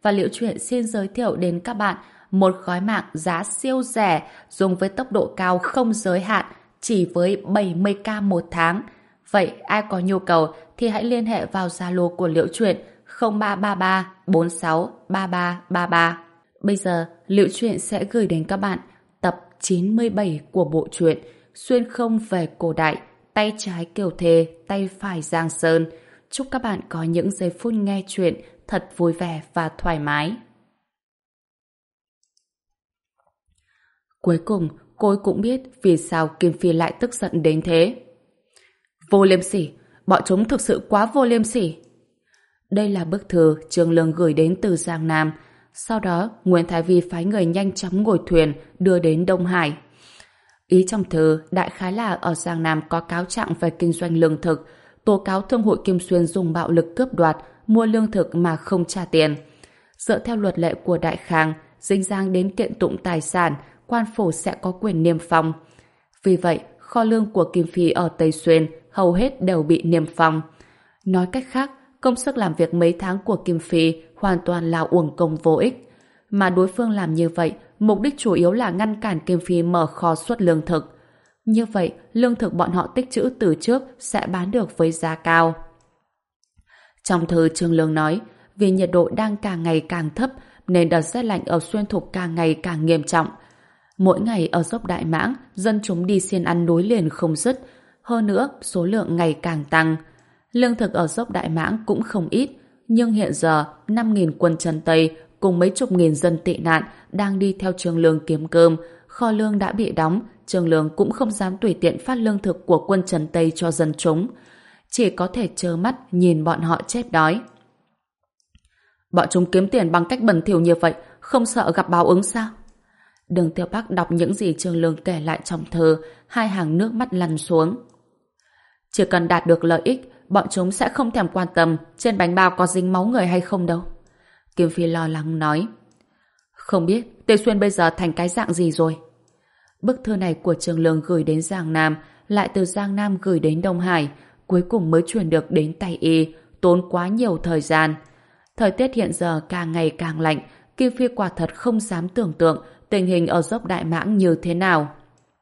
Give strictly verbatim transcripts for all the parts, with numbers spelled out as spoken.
và Liễu Chuyện xin giới thiệu đến các bạn một gói mạng giá siêu rẻ dùng với tốc độ cao không giới hạn chỉ với bảy mươi k một tháng. Vậy ai có nhu cầu thì hãy liên hệ vào Zalo của Liễu Chuyện không ba ba ba bốn sáu ba ba ba ba. Bây giờ Liễu Chuyện sẽ gửi đến các bạn tập chín mươi bảy của bộ truyện Xuyên không về cổ đại, tay trái Kiều Thề, tay phải Giang Sơn. Chúc các bạn có những giây phút nghe chuyện thật vui vẻ và thoải mái. Cuối cùng, cô ấy cũng biết vì sao Kim Phi lại tức giận đến thế. Vô liêm sỉ, bọn chúng thực sự quá vô liêm sỉ. Đây là bức thư Trương Lương gửi đến từ Giang Nam. Sau đó, Nguyễn Thái Vi phái người nhanh chóng ngồi thuyền đưa đến Đông Hải. Ý trong thư đại khái là ở Giang Nam có cáo trạng về kinh doanh lương thực, tố cáo thương hội Kim Xuyên dùng bạo lực cướp đoạt, mua lương thực mà không trả tiền. Dựa theo luật lệ của Đại Khang, dính dáng đến kiện tụng tài sản, quan phủ sẽ có quyền niêm phong. Vì vậy, kho lương của Kim Phi ở Tây Xuyên hầu hết đều bị niêm phong. Nói cách khác, công sức làm việc mấy tháng của Kim Phi hoàn toàn là uổng công vô ích. Mà đối phương làm như vậy, mục đích chủ yếu là ngăn cản Kim Phi mở kho xuất lương thực. Như vậy, lương thực bọn họ tích trữ từ trước sẽ bán được với giá cao. Trong thư Trương Lương nói, vì nhiệt độ đang càng ngày càng thấp nên đợt rét lạnh ở Xuyên Thục càng ngày càng nghiêm trọng. Mỗi ngày ở dốc Đại Mãng, dân chúng đi xiên ăn nối liền không dứt. Hơn nữa, số lượng ngày càng tăng. Lương thực ở dốc Đại Mãng cũng không ít, nhưng hiện giờ năm nghìn quân Trần Tây cùng mấy chục nghìn dân tị nạn đang đi theo Trương Lương kiếm cơm. Kho lương đã bị đóng, Trương Lương cũng không dám tùy tiện phát lương thực của quân Trần Tây cho dân chúng. Chỉ có thể trơ mắt nhìn bọn họ chết đói. Bọn chúng kiếm tiền bằng cách bẩn thỉu như vậy, không sợ gặp báo ứng sao? Đường Tiêu Bắc đọc những gì Trương Lương kể lại trong thơ, hai hàng nước mắt lăn xuống. Chỉ cần đạt được lợi ích, bọn chúng sẽ không thèm quan tâm trên bánh bao có dính máu người hay không đâu. Kim Phi lo lắng nói. Không biết Tây Xuyên bây giờ thành cái dạng gì rồi? Bức thư này của Trương Lương gửi đến Giang Nam, lại từ Giang Nam gửi đến Đông Hải, cuối cùng mới chuyển được đến tay y, tốn quá nhiều thời gian. Thời tiết hiện giờ càng ngày càng lạnh, Kim Phi quả thật không dám tưởng tượng tình hình ở dốc Đại Mãng như thế nào.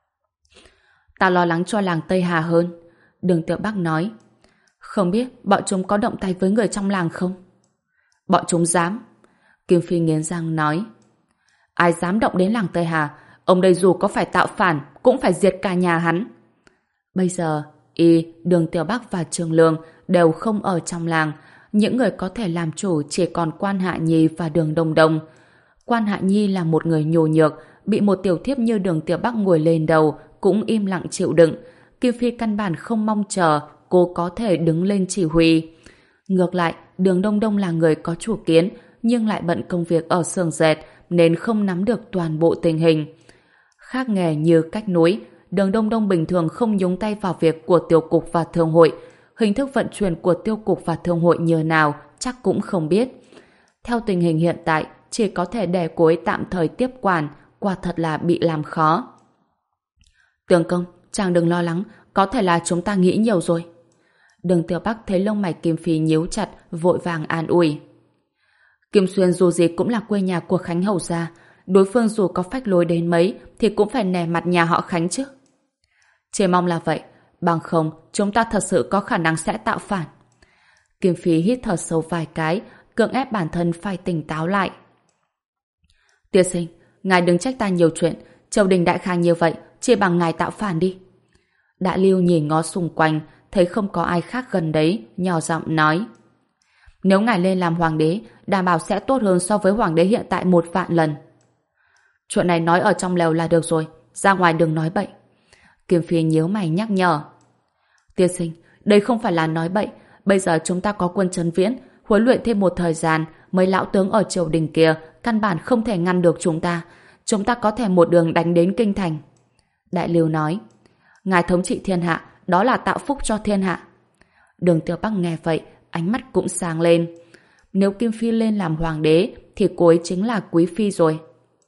Ta lo lắng cho làng Tây Hà hơn. Đường Tiểu Bắc nói. Không biết bọn chúng có động tay với người trong làng không? Bọn chúng dám. Kim Phi nghiến răng nói. Ai dám động đến làng Tây Hà, ông đây dù có phải tạo phản cũng phải diệt cả nhà hắn. Bây giờ y, Đường Tiểu Bắc và Trương Lương đều không ở trong làng. Những người có thể làm chủ chỉ còn Quan Hạ Nhi và Đường Đông Đông. Quan Hạ Nhi là một người nhồ nhược, bị một tiểu thiếp như Đường Tiểu Bắc ngồi lên đầu cũng im lặng chịu đựng. Kim Phi căn bản không mong chờ cô có thể đứng lên chỉ huy. Ngược lại, Đường Đông Đông là người có chủ kiến nhưng lại bận công việc ở xưởng dệt nên không nắm được toàn bộ tình hình. Khác nghề như cách nối, Đường Đông Đông bình thường không nhúng tay vào việc của tiêu cục và thương hội. Hình thức vận chuyển của tiêu cục và thương hội như nào chắc cũng không biết. Theo tình hình hiện tại, chỉ có thể để cô ấy tạm thời tiếp quản, quả thật là bị làm khó. Tướng công, chàng đừng lo lắng, có thể là chúng ta nghĩ nhiều rồi. Đường Tiểu Bắc thấy lông mày Kim Phi nhíu chặt, vội vàng an ủi. Kim Xuyên dù gì cũng là quê nhà của Khánh Hầu gia, đối phương dù có phách lối đến mấy thì cũng phải nể mặt nhà họ Khánh chứ. Chỉ mong là vậy, bằng không chúng ta thật sự có khả năng sẽ tạo phản. Kim Phi hít thở sâu vài cái, cưỡng ép bản thân phải tỉnh táo lại. Tiên sinh, ngài đừng trách ta nhiều chuyện, triều đình Đại Khang như vậy, chỉ bằng ngài tạo phản đi. Đại Lưu nhìn ngó xung quanh, thấy không có ai khác gần đấy, nhỏ giọng nói. Nếu ngài lên làm hoàng đế, đảm bảo sẽ tốt hơn so với hoàng đế hiện tại một vạn lần. Chuyện này nói ở trong lều là được rồi, ra ngoài đừng nói bậy. Kim Phi nhíu mày nhắc nhở. Tiên sinh, đây không phải là nói bậy, bây giờ chúng ta có quân Trấn Viễn, huấn luyện thêm một thời gian, mấy lão tướng ở triều đình kia căn bản không thể ngăn được chúng ta. Chúng ta có thể một đường đánh đến kinh thành. Đại Lưu nói. Ngài thống trị thiên hạ, đó là tạo phúc cho thiên hạ. Đường Tiêu Bắc nghe vậy, ánh mắt cũng sáng lên. Nếu Kim Phi lên làm hoàng đế thì cô ấy chính là quý phi rồi.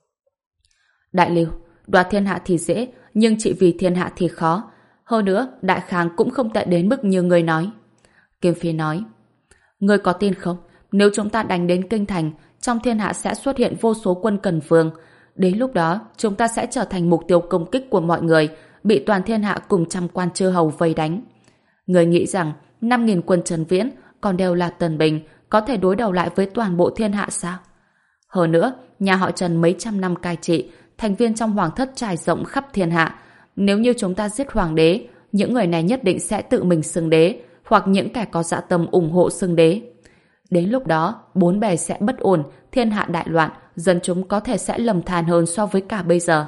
Đại Lưu, đoạt thiên hạ thì dễ, nhưng trị vì thiên hạ thì khó. Hơn nữa, Đại Khang cũng không tệ đến mức như người nói. Kim Phi nói. Ngươi có tin không? Nếu chúng ta đánh đến kinh thành, trong thiên hạ sẽ xuất hiện vô số quân Cần Vương. Đến lúc đó, chúng ta sẽ trở thành mục tiêu công kích của mọi người, bị toàn thiên hạ cùng trăm quan chư hầu vây đánh. Người nghĩ rằng năm nghìn quân Trần Viễn còn đều là tần binh, có thể đối đầu lại với toàn bộ thiên hạ sao? Hơn nữa, nhà họ Trần mấy trăm năm cai trị, thành viên trong hoàng thất trải rộng khắp thiên hạ. Nếu như chúng ta giết hoàng đế, những người này nhất định sẽ tự mình xưng đế, hoặc những kẻ có dạ tâm ủng hộ xưng đế. Đến lúc đó, bốn bề sẽ bất ổn, thiên hạ đại loạn, dân chúng có thể sẽ lầm than hơn so với cả bây giờ.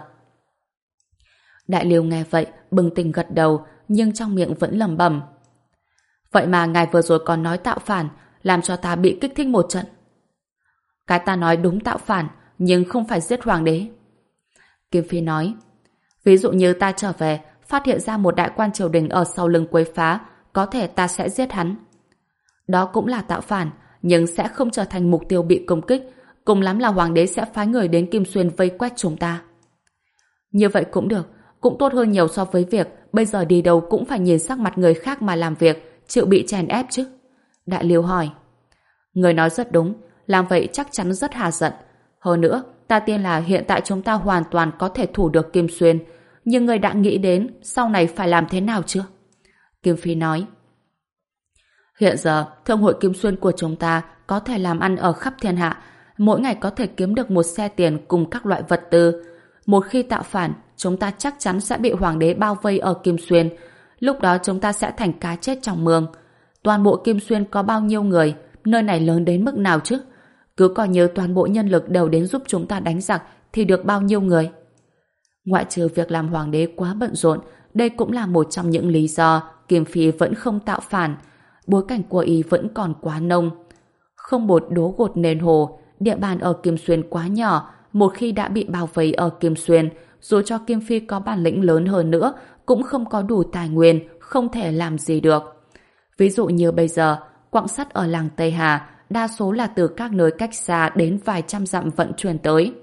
Đại Liêu nghe vậy, bừng tỉnh gật đầu, nhưng trong miệng vẫn lẩm bẩm. Vậy mà ngài vừa rồi còn nói tạo phản, làm cho ta bị kích thích một trận. Cái ta nói đúng tạo phản, nhưng không phải giết hoàng đế. Kim Phi nói, ví dụ như ta trở về, phát hiện ra một đại quan triều đình ở sau lưng quấy phá, có thể ta sẽ giết hắn. Đó cũng là tạo phản, nhưng sẽ không trở thành mục tiêu bị công kích, cùng lắm là hoàng đế sẽ phái người đến Kim Xuyên vây quét chúng ta. Như vậy cũng được, cũng tốt hơn nhiều so với việc bây giờ đi đâu cũng phải nhìn sắc mặt người khác mà làm việc, chịu bị chèn ép chứ. Đại Liêu hỏi. Người nói rất đúng, làm vậy chắc chắn rất hà giận. Hơn nữa, ta tin là hiện tại chúng ta hoàn toàn có thể thủ được Kim Xuyên, nhưng người đã nghĩ đến sau này phải làm thế nào chưa? Kim Phi nói. Hiện giờ, Thương hội Kim Xuyên của chúng ta có thể làm ăn ở khắp thiên hạ, mỗi ngày có thể kiếm được một xe tiền cùng các loại vật tư. Một khi tạo phản, chúng ta chắc chắn sẽ bị hoàng đế bao vây ở Kim Xuyên. Lúc đó chúng ta sẽ thành cá chết trong mương. Toàn bộ Kim Xuyên có bao nhiêu người, nơi này lớn đến mức nào chứ? Cứ coi như toàn bộ nhân lực đều đến giúp chúng ta đánh giặc thì được bao nhiêu người? Ngoại trừ việc làm hoàng đế quá bận rộn, đây cũng là một trong những lý do Kim Phi vẫn không tạo phản. Bối cảnh của y vẫn còn quá nông. Không bột đố gột nền hồ, địa bàn ở Kim Xuyên quá nhỏ, một khi đã bị bao vây ở Kim Xuyên, dù cho Kim Phi có bản lĩnh lớn hơn nữa, cũng không có đủ tài nguyên, không thể làm gì được. Ví dụ như bây giờ, quặng sắt ở làng Tây Hà, đa số là từ các nơi cách xa đến vài trăm dặm vận chuyển tới.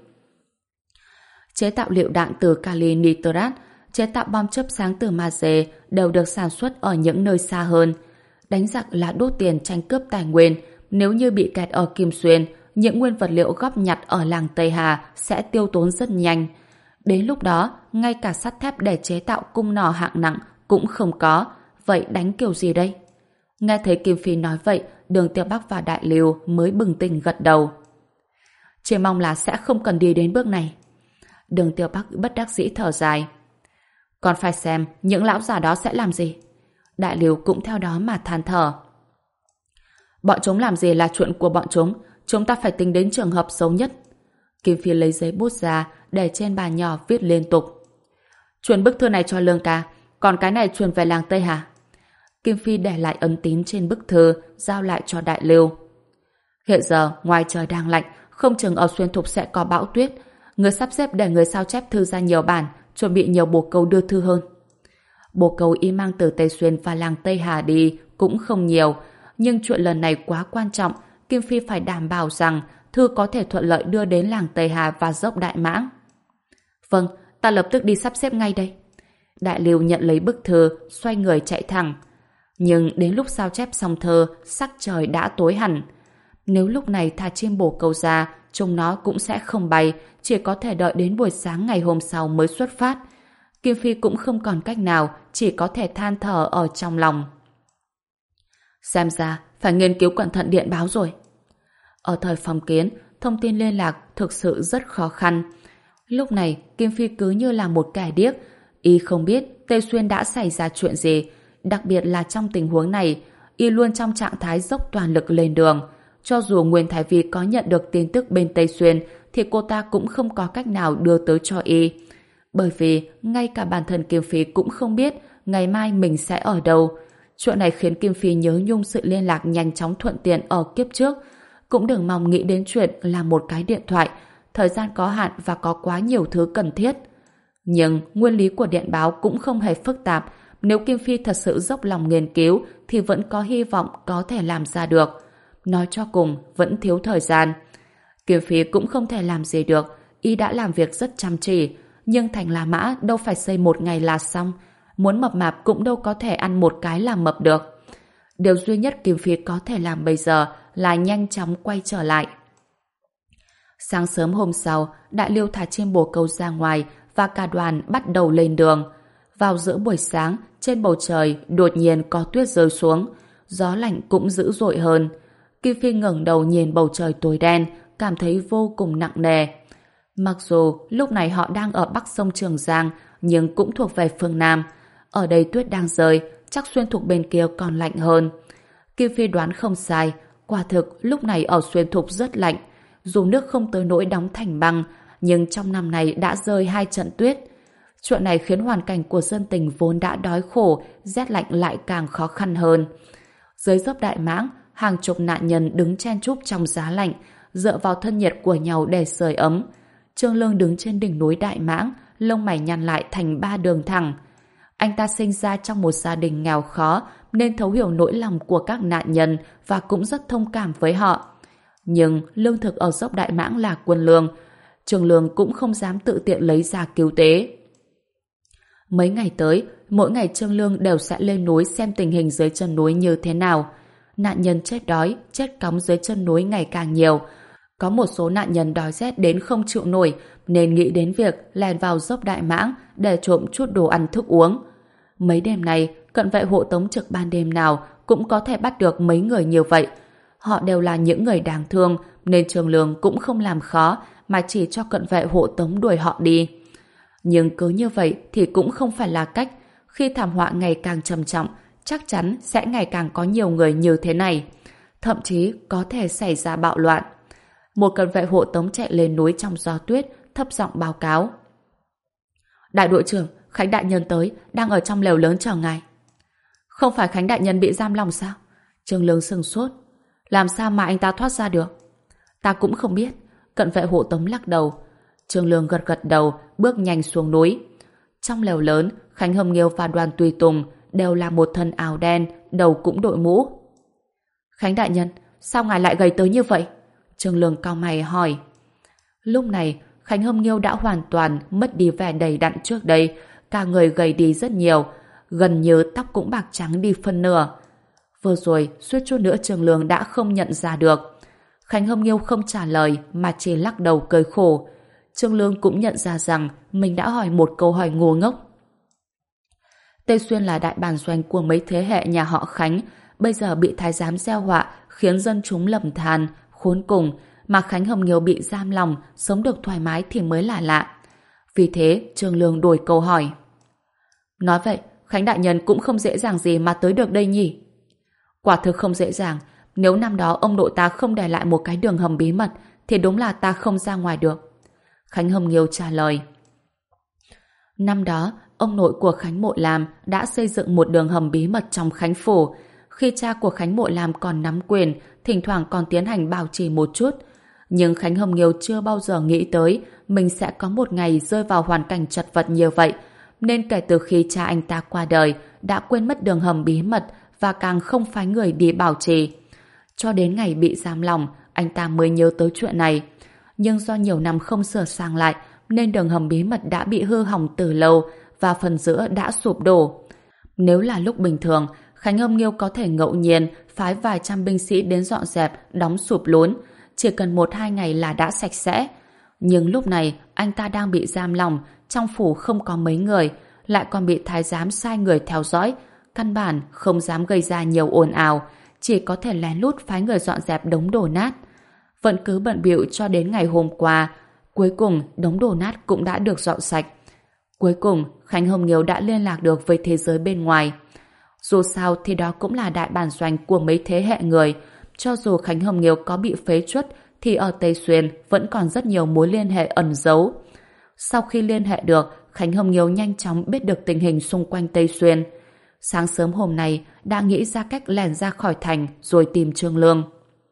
Chế tạo lựu đạn từ kali nitrat, chế tạo bom chớp sáng từ magie đều được sản xuất ở những nơi xa hơn. Đánh giặc là đốt tiền tranh cướp tài nguyên, nếu như bị kẹt ở Kim Xuyên, những nguyên vật liệu góp nhặt ở làng Tây Hà sẽ tiêu tốn rất nhanh. Đến lúc đó, ngay cả sắt thép để chế tạo cung nỏ hạng nặng cũng không có, vậy đánh kiểu gì đây? Nghe thấy Kim Phi nói vậy, Đường Tiêu Bắc và Đại Liêu mới bừng tỉnh gật đầu. Chỉ mong là sẽ không cần đi đến bước này. Đường Tiêu Bắc bất đắc dĩ thở dài. Còn phải xem những lão già đó sẽ làm gì. Đại Liêu cũng theo đó mà than thở. Bọn chúng làm gì là chuyện của bọn chúng, chúng ta phải tính đến trường hợp xấu nhất. Kim Phi lấy giấy bút ra, để trên bàn nhỏ viết liên tục. Truyền bức thư này cho Lương ca, còn cái này truyền về làng Tây Hà. Kim Phi để lại ấn tín trên bức thư, giao lại cho Đại Liêu. Hiện giờ, ngoài trời đang lạnh, không chừng ở Xuyên Thục sẽ có bão tuyết. Người sắp xếp để người sao chép thư ra nhiều bản, chuẩn bị nhiều bồ câu đưa thư hơn. Bồ câu y mang từ Tây Xuyên và làng Tây Hà đi cũng không nhiều, nhưng chuyện lần này quá quan trọng, Kim Phi phải đảm bảo rằng thư có thể thuận lợi đưa đến làng Tây Hà và dốc Đại Mãng. Vâng, ta lập tức đi sắp xếp ngay đây. Đại Liêu nhận lấy bức thư, xoay người chạy thẳng. Nhưng đến lúc sao chép xong thơ, sắc trời đã tối hẳn. Nếu lúc này thả chim bồ câu ra, chúng nó cũng sẽ không bay, chỉ có thể đợi đến buổi sáng ngày hôm sau mới xuất phát. Kim Phi cũng không còn cách nào, chỉ có thể than thở ở trong lòng. Xem ra, phải nghiên cứu cẩn thận điện báo rồi. Ở thời phong kiến, thông tin liên lạc thực sự rất khó khăn. Lúc này, Kim Phi cứ như là một kẻ điếc. Y không biết Tây Xuyên đã xảy ra chuyện gì. Đặc biệt là trong tình huống này, Y luôn trong trạng thái dốc toàn lực lên đường. Cho dù Nguyên Thái Vi có nhận được tin tức bên Tây Xuyên, thì cô ta cũng không có cách nào đưa tới cho Y. Bởi vì, ngay cả bản thân Kim Phi cũng không biết ngày mai mình sẽ ở đâu. Chuyện này khiến Kim Phi nhớ nhung sự liên lạc nhanh chóng thuận tiện ở kiếp trước. Cũng đừng mong nghĩ đến chuyện là một cái điện thoại, thời gian có hạn và có quá nhiều thứ cần thiết. Nhưng nguyên lý của điện báo cũng không hề phức tạp. Nếu Kim Phi thật sự dốc lòng nghiên cứu thì vẫn có hy vọng có thể làm ra được. Nói cho cùng, vẫn thiếu thời gian. Kim Phi cũng không thể làm gì được. Y đã làm việc rất chăm chỉ. Nhưng thành La Mã đâu phải xây một ngày là xong. Muốn mập mạp cũng đâu có thể ăn một cái là mập được. Điều duy nhất Kim Phi có thể làm bây giờ là nhanh chóng quay trở lại. Sáng sớm hôm sau, Đại Liêu thả chim bồ câu ra ngoài và cả đoàn bắt đầu lên đường. Vào giữa buổi sáng, trên bầu trời đột nhiên có tuyết rơi xuống, gió lạnh cũng dữ dội hơn. Kim Phi ngẩng đầu nhìn bầu trời tối đen, cảm thấy vô cùng nặng nề. Mặc dù lúc này họ đang ở bắc sông Trường Giang, nhưng cũng thuộc về phương Nam. Ở đây tuyết đang rơi, chắc xuyên thục bên kia còn lạnh hơn. Kim Phi đoán không sai, quả thực lúc này ở xuyên thục rất lạnh. Dù nước không tới nỗi đóng thành băng, nhưng trong năm này đã rơi hai trận tuyết. Chuyện này khiến hoàn cảnh của dân tình vốn đã đói khổ, rét lạnh lại càng khó khăn hơn. Dưới dốc Đại Mãng, hàng chục nạn nhân đứng chen chúc trong giá lạnh, dựa vào thân nhiệt của nhau để sưởi ấm. Trương Lương đứng trên đỉnh núi Đại Mãng, lông mày nhăn lại thành ba đường thẳng. Anh ta sinh ra trong một gia đình nghèo khó nên thấu hiểu nỗi lòng của các nạn nhân và cũng rất thông cảm với họ. Nhưng lương thực ở dốc Đại Mãng là quân lương, Trương Lương cũng không dám tự tiện lấy ra cứu tế. Mấy ngày tới, mỗi ngày Trương Lương đều sẽ lên núi xem tình hình dưới chân núi như thế nào. Nạn nhân chết đói, chết cóng dưới chân núi ngày càng nhiều. Có một số nạn nhân đói rét đến không chịu nổi nên nghĩ đến việc lèn vào dốc Đại Mãng để trộm chút đồ ăn thức uống. Mấy đêm này, cận vệ hộ tống trực ban đêm nào cũng có thể bắt được mấy người như vậy. Họ đều là những người đáng thương nên Trương Lương cũng không làm khó mà chỉ cho cận vệ hộ tống đuổi họ đi. Nhưng cứ như vậy thì cũng không phải là cách. Khi thảm họa ngày càng trầm trọng, chắc chắn sẽ ngày càng có nhiều người như thế này. Thậm chí có thể xảy ra bạo loạn. Một cận vệ hộ tống chạy lên núi trong gió tuyết, thấp giọng báo cáo. Đại đội trưởng, Khánh đại nhân tới, đang ở trong lều lớn chờ ngài. Không phải Khánh đại nhân bị giam lòng sao? Trương Lương sừng sốt. Làm sao mà anh ta thoát ra được? Ta cũng không biết. Cận vệ hộ tống lắc đầu. Trương Lương gật gật đầu, bước nhanh xuống núi. Trong lều lớn, Khánh Hồng Nghiêu và Đoàn Tùy Tùng đều là một thân áo đen, đầu cũng đội mũ. Khánh đại nhân, sao ngài lại gầy tới như vậy? Trương Lương cau mày hỏi. Lúc này, Khánh Hồng Nghiêu đã hoàn toàn mất đi vẻ đầy đặn trước đây, cả người gầy đi rất nhiều, gần như tóc cũng bạc trắng đi phân nửa. Vừa rồi, suýt chút nữa Trương Lương đã không nhận ra được. Khánh Hồng Nghiêu không trả lời mà chỉ lắc đầu cười khổ. Trương Lương cũng nhận ra rằng mình đã hỏi một câu hỏi ngu ngốc. Tây Xuyên là đại bản doanh của mấy thế hệ nhà họ Khánh, bây giờ bị thái giám gieo họa khiến dân chúng lầm than, khốn cùng, mà Khánh Hồng Nghiêu bị giam lòng, sống được thoải mái thì mới là lạ. Vì thế, Trương Lương đổi câu hỏi. Nói vậy, Khánh đại nhân cũng không dễ dàng gì mà tới được đây nhỉ? Quả thực không dễ dàng. Nếu năm đó ông nội ta không để lại một cái đường hầm bí mật thì đúng là ta không ra ngoài được. Khánh Hồng Nghiêu trả lời. Năm đó, ông nội của Khánh Mộ Lam đã xây dựng một đường hầm bí mật trong Khánh Phủ. Khi cha của Khánh Mộ Lam còn nắm quyền, thỉnh thoảng còn tiến hành bảo trì một chút. Nhưng Khánh Hồng Nghiêu chưa bao giờ nghĩ tới mình sẽ có một ngày rơi vào hoàn cảnh chật vật như vậy. Nên kể từ khi cha anh ta qua đời, đã quên mất đường hầm bí mật và càng không phái người đi bảo trì. Cho đến ngày bị giam lòng, anh ta mới nhớ tới chuyện này. Nhưng do nhiều năm không sửa sang lại, nên đường hầm bí mật đã bị hư hỏng từ lâu và phần giữa đã sụp đổ. Nếu là lúc bình thường, Khánh Hồng Nghiêu có thể ngẫu nhiên phái vài trăm binh sĩ đến dọn dẹp, đóng sụp lún. Chỉ cần một hai ngày là đã sạch sẽ. Nhưng lúc này, anh ta đang bị giam lòng, trong phủ không có mấy người, lại còn bị thái giám sai người theo dõi. Căn bản không dám gây ra nhiều ồn ào, chỉ có thể lén lút phái người dọn dẹp đống đổ nát. Vẫn cứ bận bịu cho đến ngày hôm qua, cuối cùng đống đổ nát cũng đã được dọn sạch. Cuối cùng, Khánh Hồng Nghiêu đã liên lạc được với thế giới bên ngoài. Dù sao thì đó cũng là đại bản doanh của mấy thế hệ người. Cho dù Khánh Hồng Nghiêu có bị phế truất thì ở Tây Xuyên vẫn còn rất nhiều mối liên hệ ẩn giấu. Sau khi liên hệ được, Khánh Hồng Nghiêu nhanh chóng biết được tình hình xung quanh Tây Xuyên. Sáng sớm hôm nay đã nghĩ ra cách lẻn ra khỏi thành rồi tìm Trương Lương.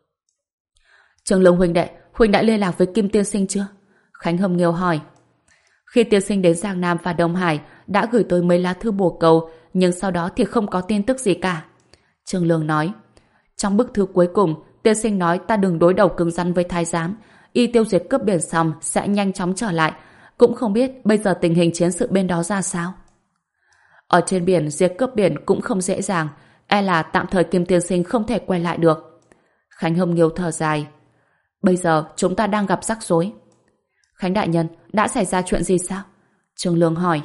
Trương Lương huynh đệ, huynh đã liên lạc với Kim tiên sinh chưa? Khánh Hồng Nghiêu hỏi. Khi tiên sinh đến Giang Nam và Đông Hải đã gửi tới mấy lá thư bổ cầu, nhưng sau đó thì không có tin tức gì cả. Trương Lương nói. Trong bức thư cuối cùng, tiên sinh nói ta đừng đối đầu cứng rắn với thái giám. Y tiêu diệt cướp biển xong sẽ nhanh chóng trở lại. Cũng không biết bây giờ tình hình chiến sự bên đó ra sao. Ở trên biển diệt cướp biển cũng không dễ dàng, e là tạm thời Kim tiên sinh không thể quay lại được. Khánh Hồng Nghiêu thở dài. Bây giờ chúng ta đang gặp rắc rối. Khánh đại nhân, đã xảy ra chuyện gì sao? Trương Lương hỏi.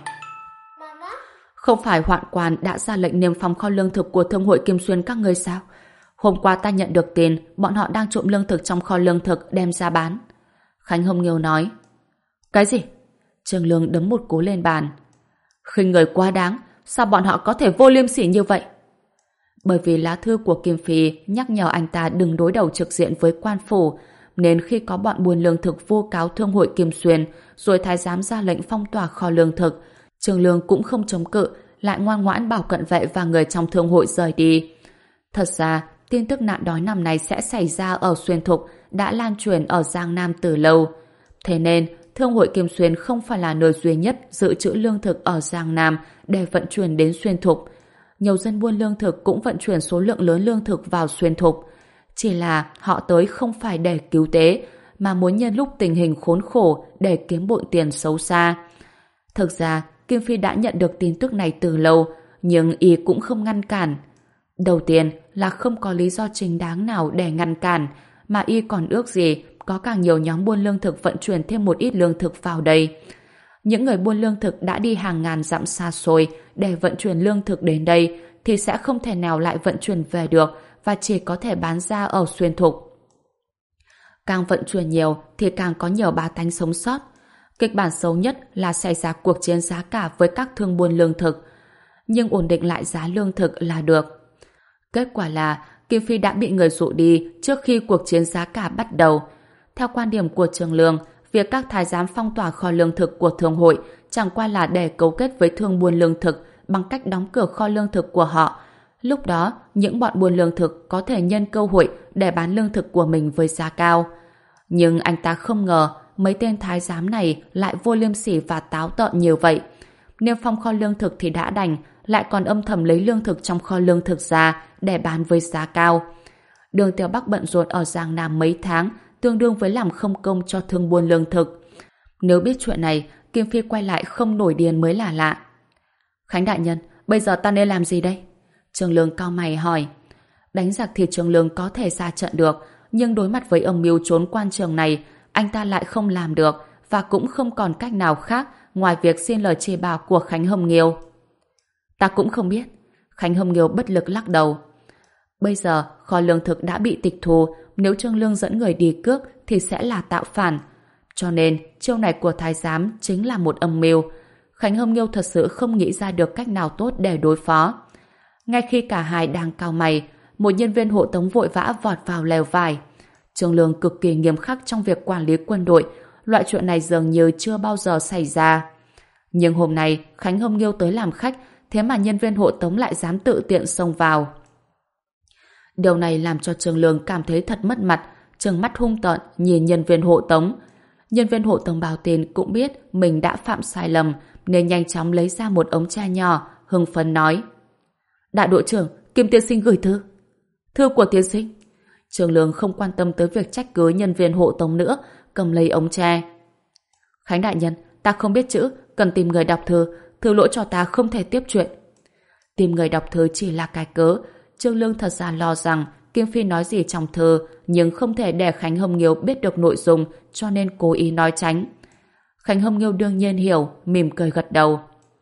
Không phải hoạn quan đã ra lệnh niêm phong kho lương thực của Thương hội Kim Xuyên các ngươi sao? Hôm qua ta nhận được tin bọn họ đang trộm lương thực trong kho lương thực đem ra bán. Khánh Hồng Nghiêu nói. Cái gì? Trương Lương đấm một cú lên bàn. Khinh người quá đáng, sao bọn họ có thể vô liêm sỉ như vậy? Bởi vì lá thư của Kim Phi nhắc nhở anh ta đừng đối đầu trực diện với quan phủ, nên khi có bọn buôn lương thực vu cáo Thương hội Kim Xuyên, rồi thái giám ra lệnh phong tỏa kho lương thực, Trương Lương cũng không chống cự, lại ngoan ngoãn bảo cận vệ và người trong thương hội rời đi. Thật ra, tin tức nạn đói năm nay sẽ xảy ra ở Xuyên Thục đã lan truyền ở Giang Nam từ lâu. Thế nên, Thương hội Kim Xuyên không phải là nơi duy nhất dự trữ lương thực ở Giang Nam để vận chuyển đến Xuyên Thục. Nhiều dân buôn lương thực cũng vận chuyển số lượng lớn lương thực vào Xuyên Thục. Chỉ là họ tới không phải để cứu tế, mà muốn nhân lúc tình hình khốn khổ để kiếm bộn tiền xấu xa. Thực ra, Kim Phi đã nhận được tin tức này từ lâu, nhưng y cũng không ngăn cản. Đầu tiên là không có lý do chính đáng nào để ngăn cản, mà y còn ước gì có càng nhiều nhóm buôn lương thực vận chuyển thêm một ít lương thực vào đây. Những người buôn lương thực đã đi hàng ngàn dặm xa xôi để vận chuyển lương thực đến đây thì sẽ không thể nào lại vận chuyển về được và chỉ có thể bán ra ở Xuyên Thục. Càng vận chuyển nhiều thì càng có nhiều bá tánh sống sót. Kịch bản xấu nhất là xảy ra cuộc chiến giá cả với các thương buôn lương thực, nhưng ổn định lại giá lương thực là được. Kết quả là Kim Phi đã bị người dụ đi trước khi cuộc chiến giá cả bắt đầu. Theo quan điểm của Trương Lương, việc các thái giám phong tỏa kho lương thực của thương hội chẳng qua là để cấu kết với thương buôn lương thực bằng cách đóng cửa kho lương thực của họ. Lúc đó, những bọn buôn lương thực có thể nhân cơ hội để bán lương thực của mình với giá cao. Nhưng anh ta không ngờ mấy tên thái giám này lại vô liêm sỉ và táo tợn như vậy. Niêm phong kho lương thực thì đã đành, lại còn âm thầm lấy lương thực trong kho lương thực ra để bán với giá cao. Đường Tiểu Bắc bận rộn ở Giang Nam mấy tháng, tương đương với làm không công cho thương buôn lương thực. Nếu biết chuyện này, Kim Phi quay lại không nổi điên mới là lạ. Khánh đại nhân, bây giờ ta nên làm gì đây? Trương Lương cau mày hỏi. Đánh giặc thì Trương Lương có thể ra trận được, nhưng đối mặt với âm mưu trốn quan trường này, anh ta lại không làm được và cũng không còn cách nào khác ngoài việc xin lời chỉ bảo của Khánh Hồng Nghiêu. Ta cũng không biết. Khánh Hồng Nghiêu bất lực lắc đầu. Bây giờ kho lương thực đã bị tịch thu, nếu Trương Lương dẫn người đi cướp thì sẽ là tạo phản. Cho nên chiêu này của thái giám chính là một âm mưu. Khánh Hồng Nghiêu thật sự không nghĩ ra được cách nào tốt để đối phó. Ngay khi cả hai đang cau mày, một nhân viên hộ tống vội vã vọt vào lều vải. Trương Lương cực kỳ nghiêm khắc trong việc quản lý quân đội, loại chuyện này dường như chưa bao giờ xảy ra. Nhưng hôm nay Khánh Hồng Nghiêu tới làm khách, thế mà nhân viên hộ tống lại dám tự tiện xông vào. Điều này làm cho Trương Lương cảm thấy thật mất mặt, trừng mắt hung tợn nhìn nhân viên hộ tống. Nhân viên hộ tống báo tin cũng biết mình đã phạm sai lầm, nên nhanh chóng lấy ra một ống tre nhỏ, hưng phấn nói: Đại đội trưởng, Kim tiên sinh gửi thư. Thư của tiên sinh. Trương Lương không quan tâm tới việc trách cứ nhân viên hộ tống nữa, cầm lấy ống tre. Khánh đại nhân, ta không biết chữ, cần tìm người đọc thư, thư lỗi cho ta không thể tiếp chuyện. Tìm người đọc thư chỉ là cái cớ. Trương Lương thật ra lo rằng Kim Phi nói gì trong thư, nhưng không thể để Khánh Hồng Nghiêu biết được nội dung, cho nên cố ý nói tránh. Khánh Hồng Nghiêu đương nhiên hiểu, mỉm cười gật đầu.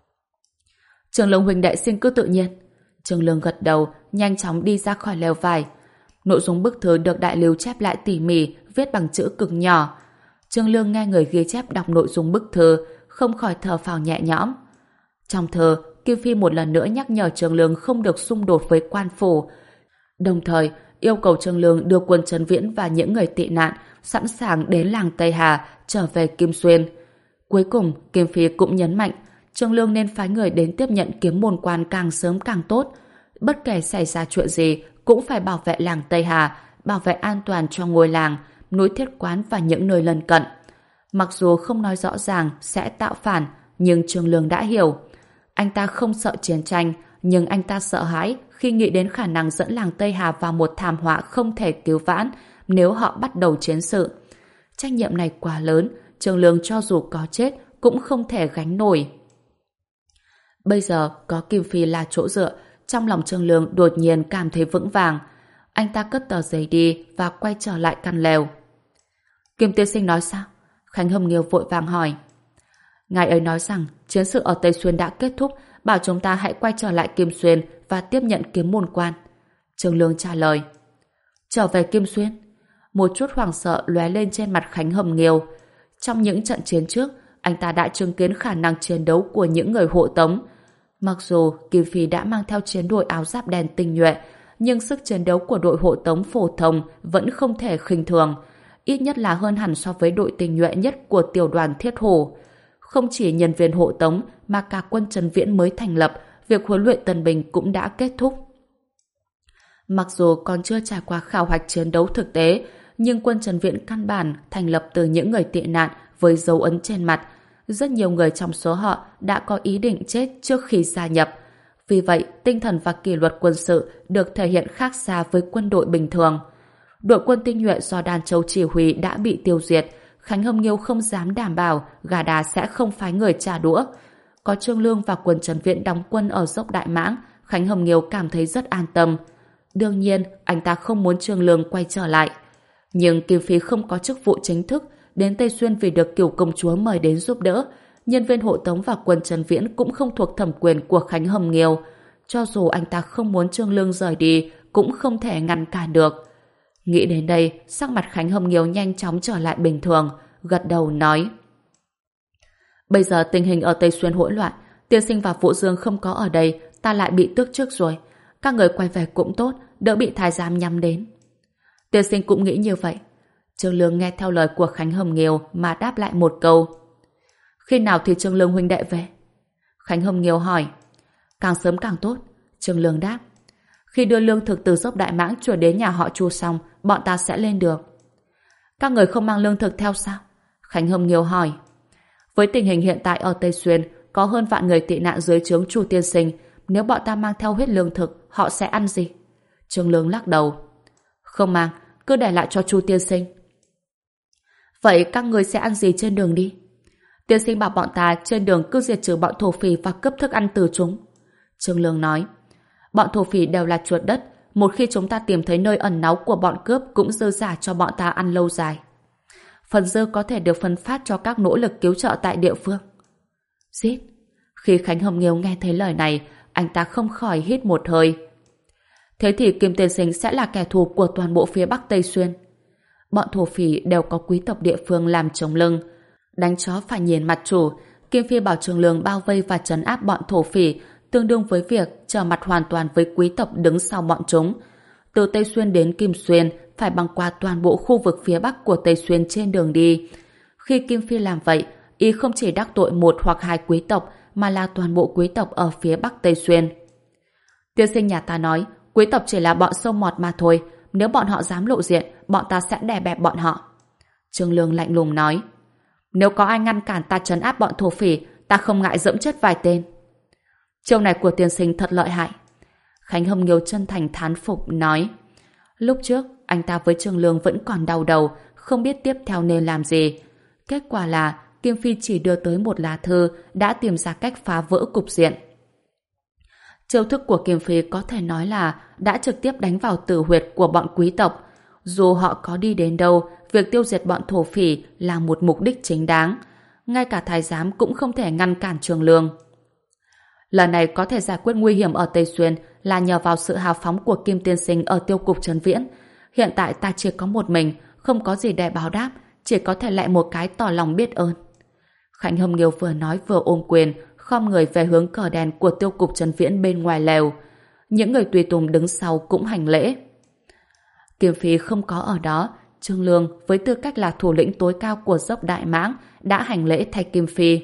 Trương Lương huynh đệ xin cứ tự nhiên. Trương Lương gật đầu, nhanh chóng đi ra khỏi lều vải. Nội dung bức thư được đại lưu chép lại tỉ mỉ, viết bằng chữ cực nhỏ. Trương Lương nghe người ghi chép đọc nội dung bức thư, không khỏi thở phào nhẹ nhõm. Trong thư, Kim Phi một lần nữa nhắc nhở Trương Lương không được xung đột với quan phủ, đồng thời yêu cầu Trương Lương đưa quân Trấn Viễn và những người tị nạn sẵn sàng đến làng Tây Hà trở về Kim Xuyên. Cuối cùng, Kim Phi cũng nhấn mạnh Trương Lương nên phái người đến tiếp nhận kiếm môn quan càng sớm càng tốt. Bất kể xảy ra chuyện gì cũng phải bảo vệ làng Tây Hà, bảo vệ an toàn cho ngôi làng, núi Thiết Quán và những nơi lân cận. Mặc dù không nói rõ ràng sẽ tạo phản, nhưng Trương Lương đã hiểu. Anh ta không sợ chiến tranh, nhưng anh ta sợ hãi khi nghĩ đến khả năng dẫn làng Tây Hà vào một thảm họa không thể cứu vãn nếu họ bắt đầu chiến sự. Trách nhiệm này quá lớn, Trương Lương cho dù có chết cũng không thể gánh nổi. Bây giờ có Kim Phi là chỗ dựa, trong lòng Trương Lương đột nhiên cảm thấy vững vàng. Anh ta cất tờ giấy đi và quay trở lại căn lều. Kim tiên sinh nói sao? Khánh Hâm Nghiêu vội vàng hỏi. Ngài ấy nói rằng chiến sự ở Tây Xuyên đã kết thúc, bảo chúng ta hãy quay trở lại Kim Xuyên và tiếp nhận kiếm môn quan. Trương Lương trả lời. Trở về Kim Xuyên? Một chút hoảng sợ lóe lên trên mặt Khánh Hâm Nghiêu. Trong những trận chiến trước, anh ta đã chứng kiến khả năng chiến đấu của những người hộ tống. Mặc dù Kim Phi đã mang theo chiến đội áo giáp đen tinh nhuệ, nhưng sức chiến đấu của đội hộ tống phổ thông vẫn không thể khinh thường, ít nhất là hơn hẳn so với đội tinh nhuệ nhất của tiểu đoàn Thiết Hổ. Không chỉ nhân viên hộ tống mà cả quân Trần Viễn mới thành lập, việc huấn luyện tân binh cũng đã kết thúc. Mặc dù còn chưa trải qua khảo hạch chiến đấu thực tế, nhưng quân Trần Viễn căn bản thành lập từ những người tị nạn với dấu ấn trên mặt. Rất nhiều người trong số họ đã có ý định chết trước khi gia nhập. Vì vậy, tinh thần và kỷ luật quân sự được thể hiện khác xa với quân đội bình thường. Đội quân tinh nhuệ do Đan Châu chỉ huy đã bị tiêu diệt. Khánh Hâm Nghiêu không dám đảm bảo Gà Đá sẽ không phái người trả đũa. Có Trương Lương và quân Trần Viễn đóng quân ở dốc Đại Mãng, Khánh Hâm Nghiêu cảm thấy rất an tâm. Đương nhiên, anh ta không muốn Trương Lương quay trở lại. Nhưng Kim Phi không có chức vụ chính thức, đến Tây Xuyên vì được Cửu công chúa mời đến giúp đỡ. Nhân viên hộ tống và quân Trần Viễn cũng không thuộc thẩm quyền của Khánh Hâm Nghiêu. Cho dù anh ta không muốn Trương Lương rời đi, cũng không thể ngăn cản được. Nghĩ đến đây, sắc mặt Khánh Hâm Nghiêu nhanh chóng trở lại bình thường, gật đầu nói. Bây giờ tình hình ở Tây Xuyên hỗn loạn, Tiên Sinh và Vũ Dương không có ở đây, ta lại bị tước chức rồi. Các người quay về cũng tốt, đỡ bị thái giám nhắm đến. Tiên Sinh cũng nghĩ như vậy. Trương Lương nghe theo lời của Khánh Hâm Nghiêu mà đáp lại một câu. Khi nào thì Trương Lương huynh đệ về? Khánh Hâm Nghiêu hỏi. Càng sớm càng tốt. Trương Lương đáp. Khi đưa lương thực từ dốc Đại Mãng chuyển đến nhà họ Chu xong, bọn ta sẽ lên được. Các người không mang lương thực theo sao? Khánh Hâm Nghiêu hỏi. Với tình hình hiện tại ở Tây Xuyên, có hơn vạn người tị nạn dưới trướng Chu tiên sinh, nếu bọn ta mang theo hết lương thực, họ sẽ ăn gì? Trương Lương lắc đầu. Không mang, cứ để lại cho Chu tiên sinh. Vậy các người sẽ ăn gì trên đường đi? Tiên sinh bảo bọn ta trên đường cứ diệt trừ bọn thổ phỉ và cướp thức ăn từ chúng. Trương Lương nói. Bọn thổ phỉ đều là chuột đất, một khi chúng ta tìm thấy nơi ẩn náu của bọn cướp cũng dư giả cho bọn ta ăn lâu dài. Phần dư có thể được phân phát cho các nỗ lực cứu trợ tại địa phương. Giết! Khi Khánh Hâm Nghiêu nghe thấy lời này, anh ta không khỏi hít một hơi. Thế thì Kim tiên sinh sẽ là kẻ thù của toàn bộ phía Bắc Tây Xuyên. Bọn thổ phỉ đều có quý tộc địa phương làm chống lưng. Đánh chó phải nhìn mặt chủ. Kim Phi bảo Trương Lương bao vây và trấn áp bọn thổ phỉ, tương đương với việc trở mặt hoàn toàn với quý tộc đứng sau bọn chúng. Từ Tây Xuyên đến Kim Xuyên phải băng qua toàn bộ khu vực phía Bắc của Tây Xuyên trên đường đi. Khi Kim Phi làm vậy, y không chỉ đắc tội một hoặc hai quý tộc mà là toàn bộ quý tộc ở phía Bắc Tây Xuyên. Tiên sinh nhà ta nói quý tộc chỉ là bọn sâu mọt mà thôi, nếu bọn họ dám lộ diện, bọn ta sẽ đè bẹp bọn họ. Trương Lương lạnh lùng nói. Nếu có ai ngăn cản ta trấn áp bọn thổ phỉ, ta không ngại dẫm chết vài tên. Chiêu này của tiên sinh thật lợi hại. Khánh Hâm Nghiêu chân thành thán phục nói. Lúc trước, anh ta với Trương Lương vẫn còn đau đầu, không biết tiếp theo nên làm gì. Kết quả là Kim Phi chỉ đưa tới một lá thư đã tìm ra cách phá vỡ cục diện. Chiêu thức của Kim Phi có thể nói là đã trực tiếp đánh vào tử huyệt của bọn quý tộc. Dù họ có đi đến đâu, việc tiêu diệt bọn thổ phỉ là một mục đích chính đáng. Ngay cả thái giám cũng không thể ngăn cản Trương Lương. Lần này có thể giải quyết nguy hiểm ở Tây Xuyên là nhờ vào sự hào phóng của Kim tiên sinh ở tiêu cục Trấn Viễn. Hiện tại ta chỉ có một mình, không có gì để báo đáp, chỉ có thể lại một cái tỏ lòng biết ơn. Khánh Hâm Nghiêu vừa nói vừa ôm quyền, khom người về hướng cờ đèn của tiêu cục Trấn Viễn bên ngoài lều. Những người tùy tùng đứng sau cũng hành lễ. Kim Phi không có ở đó, Trương Lương với tư cách là thủ lĩnh tối cao của dốc Đại Mãng đã hành lễ thay Kim Phi.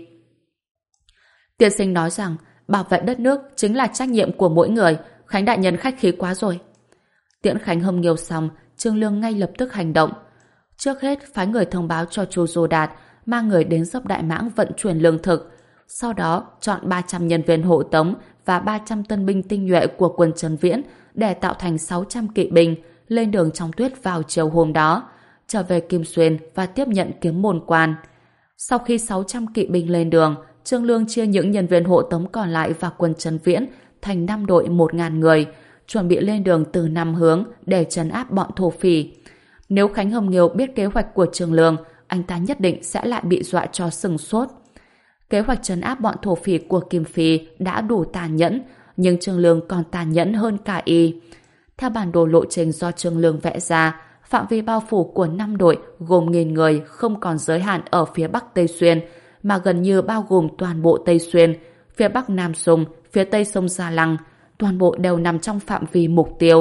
Tiên sinh nói rằng bảo vệ đất nước chính là trách nhiệm của mỗi người. Khánh đại nhân khách khí quá rồi. Tiễn Khánh Hâm Nghiêu xong, Trương Lương ngay lập tức hành động. Trước hết phái người thông báo cho Chu Du Đạt mang người đến dốc Đại Mãng vận chuyển lương thực. Sau đó chọn ba trăm nhân viên hộ tống và ba trăm tân binh tinh nhuệ của quân Trấn Viễn để tạo thành sáu trăm kỵ binh lên đường trong tuyết vào chiều hôm đó, trở về Kim Xuyên và tiếp nhận kiếm môn quan. Sau khi sáu trăm kỵ binh lên đường, Trương Lương chia những nhân viên hộ tống còn lại và quân Trấn Viễn thành năm đội một nghìn người, chuẩn bị lên đường từ năm hướng để trấn áp bọn thổ phỉ. Nếu Khánh Hồng Nghiêu biết kế hoạch của Trương Lương, anh ta nhất định sẽ lại bị dọa cho sừng sốt. Kế hoạch trấn áp bọn thổ phỉ của Kim Phi đã đủ tàn nhẫn, nhưng Trương Lương còn tàn nhẫn hơn cả y. Theo bản đồ lộ trình do Trương Lương vẽ ra, phạm vi bao phủ của năm đội gồm nghìn người không còn giới hạn ở phía Bắc Tây Xuyên, mà gần như bao gồm toàn bộ Tây Xuyên, phía Bắc Nam Sùng, phía Tây sông Gia Lăng, toàn bộ đều nằm trong phạm vi mục tiêu.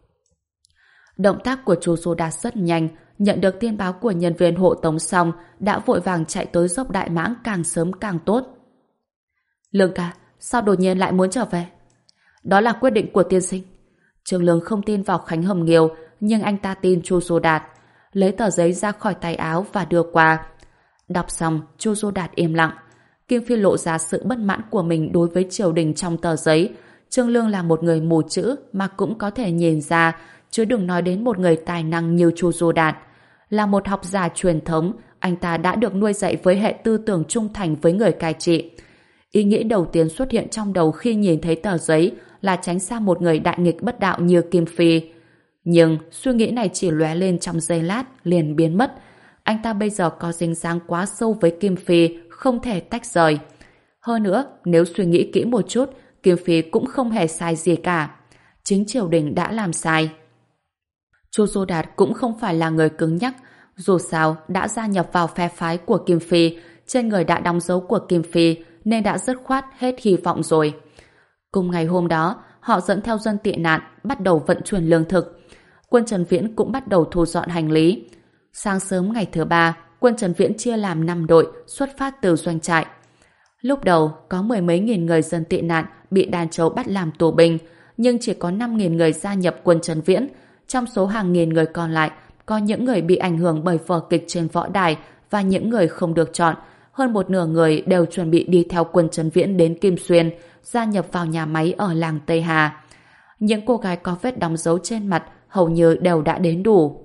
Động tác của chú Xô Đạt rất nhanh, nhận được tin báo của nhân viên hộ tống xong, đã vội vàng chạy tới dốc Đại Mãng càng sớm càng tốt. Lương ca, sao đột nhiên lại muốn trở về? Đó là quyết định của tiên sinh. Trương Lương không tin vào Khánh Hồng Nghiêu, nhưng anh ta tin Chu Xô Đạt. Lấy tờ giấy ra khỏi tay áo và đưa qua. Đọc xong, Chu Xô Đạt im lặng. Kim Phi lộ ra sự bất mãn của mình đối với triều đình trong tờ giấy. Trương Lương là một người mù chữ mà cũng có thể nhìn ra, chứ đừng nói đến một người tài năng như Chu Xô Đạt. Là một học giả truyền thống, anh ta đã được nuôi dạy với hệ tư tưởng trung thành với người cai trị. Ý nghĩ đầu tiên xuất hiện trong đầu khi nhìn thấy tờ giấy là tránh xa một người đại nghịch bất đạo như Kim Phi. Nhưng suy nghĩ này chỉ lóe lên trong giây lát, liền biến mất. Anh ta bây giờ có dính dáng quá sâu với Kim Phi, không thể tách rời. Hơn nữa, nếu suy nghĩ kỹ một chút, Kim Phi cũng không hề sai gì cả. Chính triều đình đã làm sai. Chu Xô Đạt cũng không phải là người cứng nhắc, dù sao đã gia nhập vào phe phái của Kim Phi, trên người đã đóng dấu của Kim Phi nên đã dứt khoát hết hy vọng rồi. Cùng ngày hôm đó, họ dẫn theo dân tị nạn bắt đầu vận chuyển lương thực. Quân Trần Viễn cũng bắt đầu thu dọn hành lý. Sáng sớm ngày thứ ba, quân Trần Viễn chia làm năm đội xuất phát từ doanh trại. Lúc đầu có mười mấy nghìn người dân tị nạn bị đàn trâu bắt làm tù binh, nhưng chỉ có năm nghìn người gia nhập quân Trần Viễn. Trong số hàng nghìn người còn lại, có những người bị ảnh hưởng bởi vở kịch trên võ đài và những người không được chọn. Hơn một nửa người đều chuẩn bị đi theo quân Trần Viễn đến Kim Xuyên, gia nhập vào nhà máy ở làng Tây Hà. Những cô gái có vết đóng dấu trên mặt hầu như đều đã đến đủ.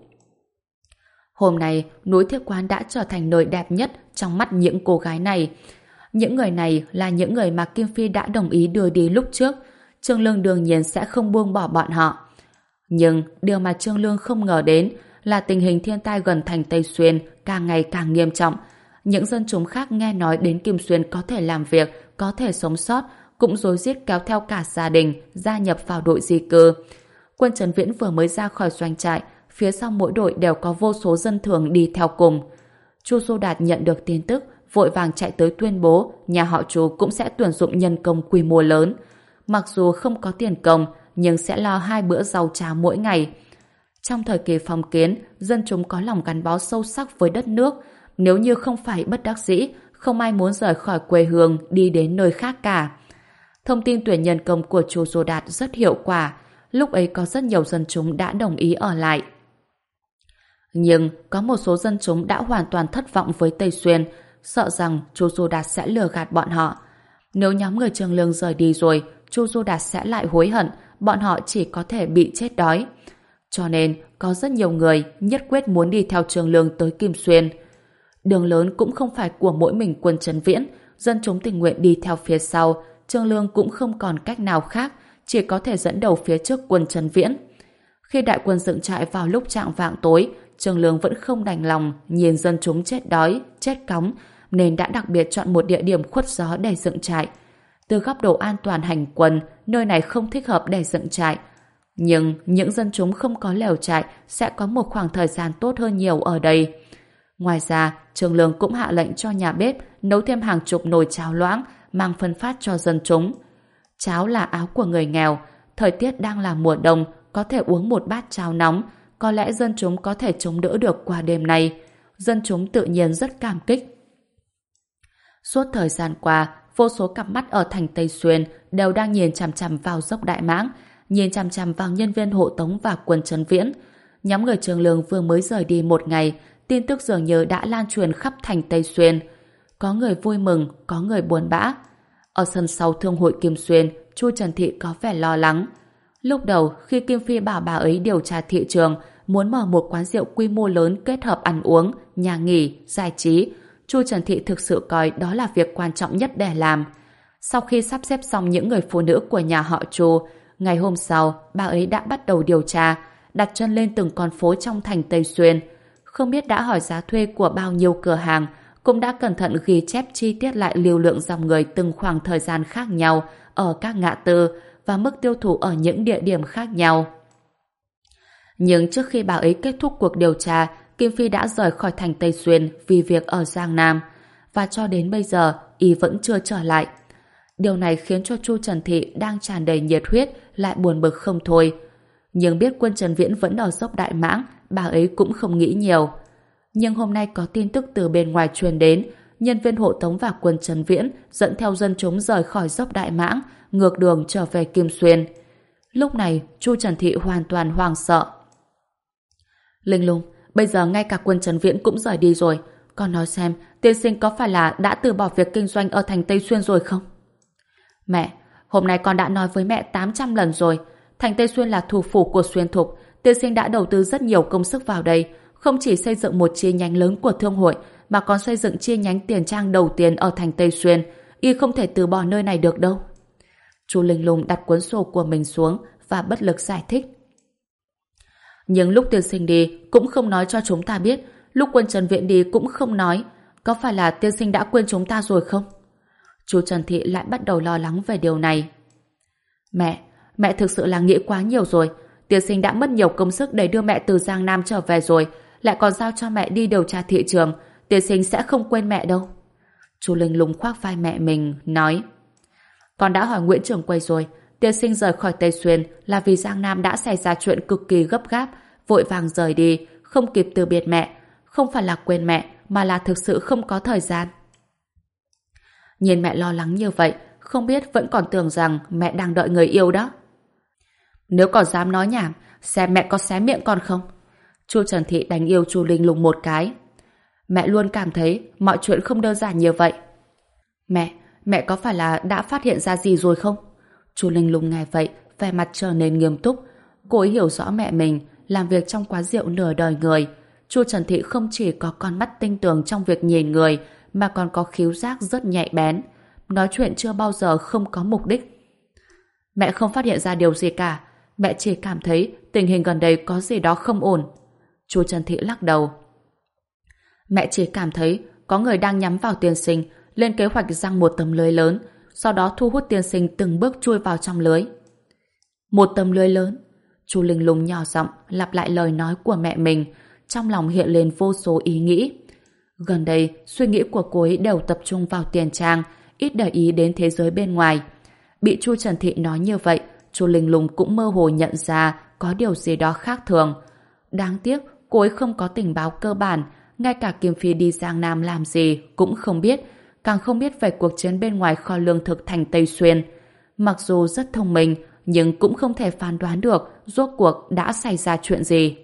Hôm nay, núi Thiếc Quán đã trở thành nơi đẹp nhất trong mắt những cô gái này. Những người này là những người mà Kim Phi đã đồng ý đưa đi lúc trước. Trương Lương đương nhiên sẽ không buông bỏ bọn họ. Nhưng điều mà Trương Lương không ngờ đến là tình hình thiên tai gần thành Tây Xuyên càng ngày càng nghiêm trọng. Những dân chúng khác nghe nói đến Kim Xuyên có thể làm việc, có thể sống sót, cũng rối rít kéo theo cả gia đình gia nhập vào đội di cư. Quân Trần Viễn vừa mới ra khỏi doanh trại, phía sau mỗi đội đều có vô số dân thường đi theo cùng. Chu Xô Đạt nhận được tin tức, vội vàng chạy tới tuyên bố nhà họ Chu cũng sẽ tuyển dụng nhân công quy mô lớn. Mặc dù không có tiền công, nhưng sẽ lo hai bữa rau cháo mỗi ngày. Trong thời kỳ phong kiến, dân chúng có lòng gắn bó sâu sắc với đất nước. Nếu như không phải bất đắc dĩ, không ai muốn rời khỏi quê hương đi đến nơi khác cả. Thông tin tuyển nhân công của Chu Xô Đạt rất hiệu quả. Lúc ấy có rất nhiều dân chúng đã đồng ý ở lại. Nhưng có một số dân chúng đã hoàn toàn thất vọng với Tây Xuyên, sợ rằng Chu Xô Đạt sẽ lừa gạt bọn họ. Nếu nhóm người Trương Lương rời đi rồi, Chu Xô Đạt sẽ lại hối hận, bọn họ chỉ có thể bị chết đói. Cho nên, có rất nhiều người nhất quyết muốn đi theo Trương Lương tới Kim Xuyên. Đường lớn cũng không phải của mỗi mình quân Trần Viễn, dân chúng tình nguyện đi theo phía sau, Trương Lương cũng không còn cách nào khác, chỉ có thể dẫn đầu phía trước quân Trần Viễn. Khi đại quân dựng trại vào lúc chạng vạng tối, Trương Lương vẫn không đành lòng nhìn dân chúng chết đói, chết cóng, nên đã đặc biệt chọn một địa điểm khuất gió để dựng trại. Từ góc độ an toàn hành quân, nơi này không thích hợp để dựng trại. Nhưng những dân chúng không có lều trại sẽ có một khoảng thời gian tốt hơn nhiều ở đây. Ngoài ra, Trương Lương cũng hạ lệnh cho nhà bếp nấu thêm hàng chục nồi cháo loãng mang phân phát cho dân chúng. Cháo là áo của người nghèo, thời tiết đang là mùa đông, có thể uống một bát cháo nóng, có lẽ dân chúng có thể chống đỡ được qua đêm nay. Dân chúng tự nhiên rất cảm kích. Suốt thời gian qua, vô số cặp mắt ở thành Tây Xuyên đều đang nhìn chằm chằm vào dốc Đại Mãng, nhìn chằm chằm vào nhân viên hộ tống và quân Trần Viễn. Nhóm người Trương Lương vừa mới rời đi một ngày, tin tức dường như đã lan truyền khắp thành Tây Xuyên. Có người vui mừng, có người buồn bã. Ở sân sau thương hội Kim Xuyên, Chu Trần Thị có vẻ lo lắng. Lúc đầu, khi Kim Phi bảo bà ấy điều tra thị trường, muốn mở một quán rượu quy mô lớn kết hợp ăn uống, nhà nghỉ, giải trí, Chu Trần Thị thực sự coi đó là việc quan trọng nhất để làm. Sau khi sắp xếp xong những người phụ nữ của nhà họ Chu, ngày hôm sau, bà ấy đã bắt đầu điều tra, đặt chân lên từng con phố trong thành Tây Xuyên. Không biết đã hỏi giá thuê của bao nhiêu cửa hàng, cũng đã cẩn thận ghi chép chi tiết lại lưu lượng dòng người từng khoảng thời gian khác nhau ở các ngã tư và mức tiêu thụ ở những địa điểm khác nhau. Nhưng trước khi bà ấy kết thúc cuộc điều tra, Kim Phi đã rời khỏi thành Tây Xuyên vì việc ở Giang Nam, và cho đến bây giờ y vẫn chưa trở lại. Điều này khiến cho Chu Trần Thị đang tràn đầy nhiệt huyết lại buồn bực không thôi. Nhưng biết quân Trần Viễn vẫn ở dốc Đại Mãng, bà ấy cũng không nghĩ nhiều. Nhưng hôm nay có tin tức từ bên ngoài truyền đến, nhân viên hộ tống và quân Trần Viễn dẫn theo dân chúng rời khỏi dốc Đại Mãng, ngược đường trở về Kim Xuyên. Lúc này, Chu Trần Thị hoàn toàn hoang sợ. Linh Lung, bây giờ ngay cả quân Trần Viễn cũng rời đi rồi. Con nói xem, tiên sinh có phải là đã từ bỏ việc kinh doanh ở thành Tây Xuyên rồi không? Mẹ, hôm nay con đã nói với mẹ tám trăm lần rồi. Thành Tây Xuyên là thủ phủ của Xuyên Thục. Tiên sinh đã đầu tư rất nhiều công sức vào đây. Không chỉ xây dựng một chi nhánh lớn của thương hội, mà còn xây dựng chi nhánh tiền trang đầu tiên ở thành Tây Xuyên. Y không thể từ bỏ nơi này được đâu. Chu Linh Lung đặt cuốn sổ của mình xuống và bất lực giải thích. Nhưng lúc tiên sinh đi cũng không nói cho chúng ta biết, lúc quân Trần Viễn đi cũng không nói. Có phải là tiên sinh đã quên chúng ta rồi không? Chu Trần Thị lại bắt đầu lo lắng về điều này. Mẹ, mẹ thực sự là nghĩ quá nhiều rồi. Tiên sinh đã mất nhiều công sức để đưa mẹ từ Giang Nam trở về rồi, lại còn giao cho mẹ đi điều tra thị trường. Tiên sinh sẽ không quên mẹ đâu. Chu Linh Lung khoác vai mẹ mình, nói: Con đã hỏi Nguyễn Trưởng Quầy rồi. Tiên sinh rời khỏi Tây Xuyên là vì Giang Nam đã xảy ra chuyện cực kỳ gấp gáp, vội vàng rời đi, không kịp từ biệt mẹ. Không phải là quên mẹ, mà là thực sự không có thời gian. Nhìn mẹ lo lắng như vậy, không biết vẫn còn tưởng rằng mẹ đang đợi người yêu đó. Nếu còn dám nói nhảm, xem mẹ có xé miệng con không? Chu Trần Thị đánh yêu Chu Linh Lung một cái. Mẹ luôn cảm thấy mọi chuyện không đơn giản như vậy. Mẹ, mẹ có phải là đã phát hiện ra gì rồi không? Chu Linh Lung nghe vậy, vẻ mặt trở nên nghiêm túc. Cô ấy hiểu rõ mẹ mình, làm việc trong quán rượu nửa đời người. Chu Trần Thị không chỉ có con mắt tinh tường trong việc nhìn người, mà còn có khứu giác rất nhạy bén. Nói chuyện chưa bao giờ không có mục đích. Mẹ không phát hiện ra điều gì cả. Mẹ chỉ cảm thấy tình hình gần đây có gì đó không ổn. Chu Trần Thị lắc đầu. Mẹ chỉ cảm thấy có người đang nhắm vào tiên sinh, lên kế hoạch giăng một tấm lưới lớn, sau đó thu hút tiên sinh từng bước chui vào trong lưới. Một tấm lưới lớn? Chu Linh Lung nhỏ giọng lặp lại lời nói của mẹ mình, trong lòng hiện lên vô số ý nghĩ. Gần đây, suy nghĩ của cô ấy đều tập trung vào tiền trang, ít để ý đến thế giới bên ngoài. Bị Chu Trần Thị nói như vậy, Chu Linh Lung cũng mơ hồ nhận ra có điều gì đó khác thường. Đáng tiếc, cô ấy không có tình báo cơ bản, ngay cả Kim Phi đi Giang Nam làm gì cũng không biết, càng không biết về cuộc chiến bên ngoài kho lương thực thành Tây Xuyên. Mặc dù rất thông minh, nhưng cũng không thể phán đoán được rốt cuộc đã xảy ra chuyện gì.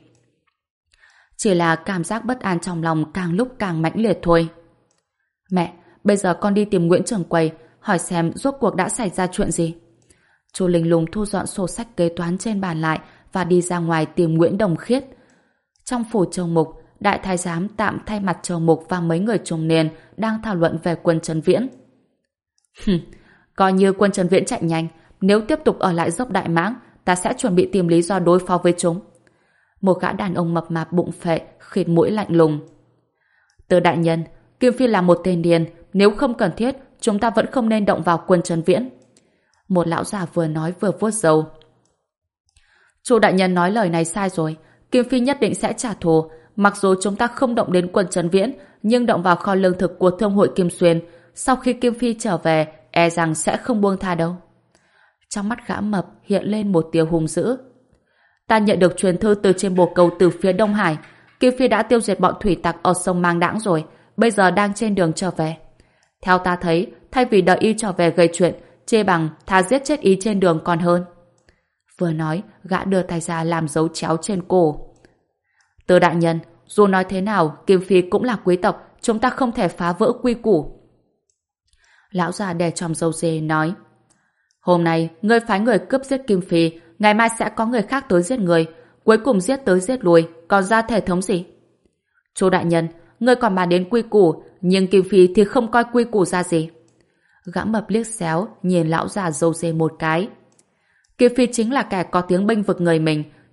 Chỉ là cảm giác bất an trong lòng càng lúc càng mãnh liệt thôi. Mẹ, bây giờ con đi tìm Nguyễn Trưởng Quầy, hỏi xem rốt cuộc đã xảy ra chuyện gì. Chu Linh Lung thu dọn sổ sách kế toán trên bàn lại và đi ra ngoài tìm Nguyễn Đồng Khiết. Trong phủ Châu Mục, Đại Thái Giám tạm thay mặt Châu Mục và mấy người trung niên đang thảo luận về quân Trần Viễn. Hừm, coi như quân Trần Viễn chạy nhanh, nếu tiếp tục ở lại dốc Đại Mãng, ta sẽ chuẩn bị tìm lý do đối phó với chúng. Một gã đàn ông mập mạp bụng phệ, khịt mũi lạnh lùng. Từ đại nhân, Kim Phi là một tên điên, nếu không cần thiết, chúng ta vẫn không nên động vào quân Trần Viễn. Một lão già vừa nói vừa vuốt râu. Chu đại nhân nói lời này sai rồi, Kim Phi nhất định sẽ trả thù. Mặc dù chúng ta không động đến quân Trần Viễn, nhưng động vào kho lương thực của thương hội Kim Xuyên, sau khi Kim Phi trở về, e rằng sẽ không buông tha đâu. Trong mắt gã mập hiện lên một tia hung dữ. Ta nhận được truyền thư từ trên bồ câu từ phía Đông Hải, Kim Phi đã tiêu diệt bọn thủy tặc ở sông Mang Đãng rồi, bây giờ đang trên đường trở về. Theo ta thấy, thay vì đợi y trở về gây chuyện, chê bằng thà giết chết y trên đường còn hơn. Vừa nói, gã đưa tay ra làm dấu chéo trên cổ. Từ đại nhân, dù nói thế nào, Kim Phi cũng là quý tộc, chúng ta không thể phá vỡ quy củ. Lão già đè tròm râu dê nói. Hôm nay, ngươi phái người cướp giết Kim Phi, ngày mai sẽ có người khác tới giết người, cuối cùng giết tới giết lui, còn ra thể thống gì? Chu đại nhân, ngươi còn bàn đến quy củ, nhưng Kim Phi thì không coi quy củ ra gì. Gã mập liếc xéo, nhìn lão già râu dê một cái. Kim Phi chính là kẻ có tiếng bênh vực người mình,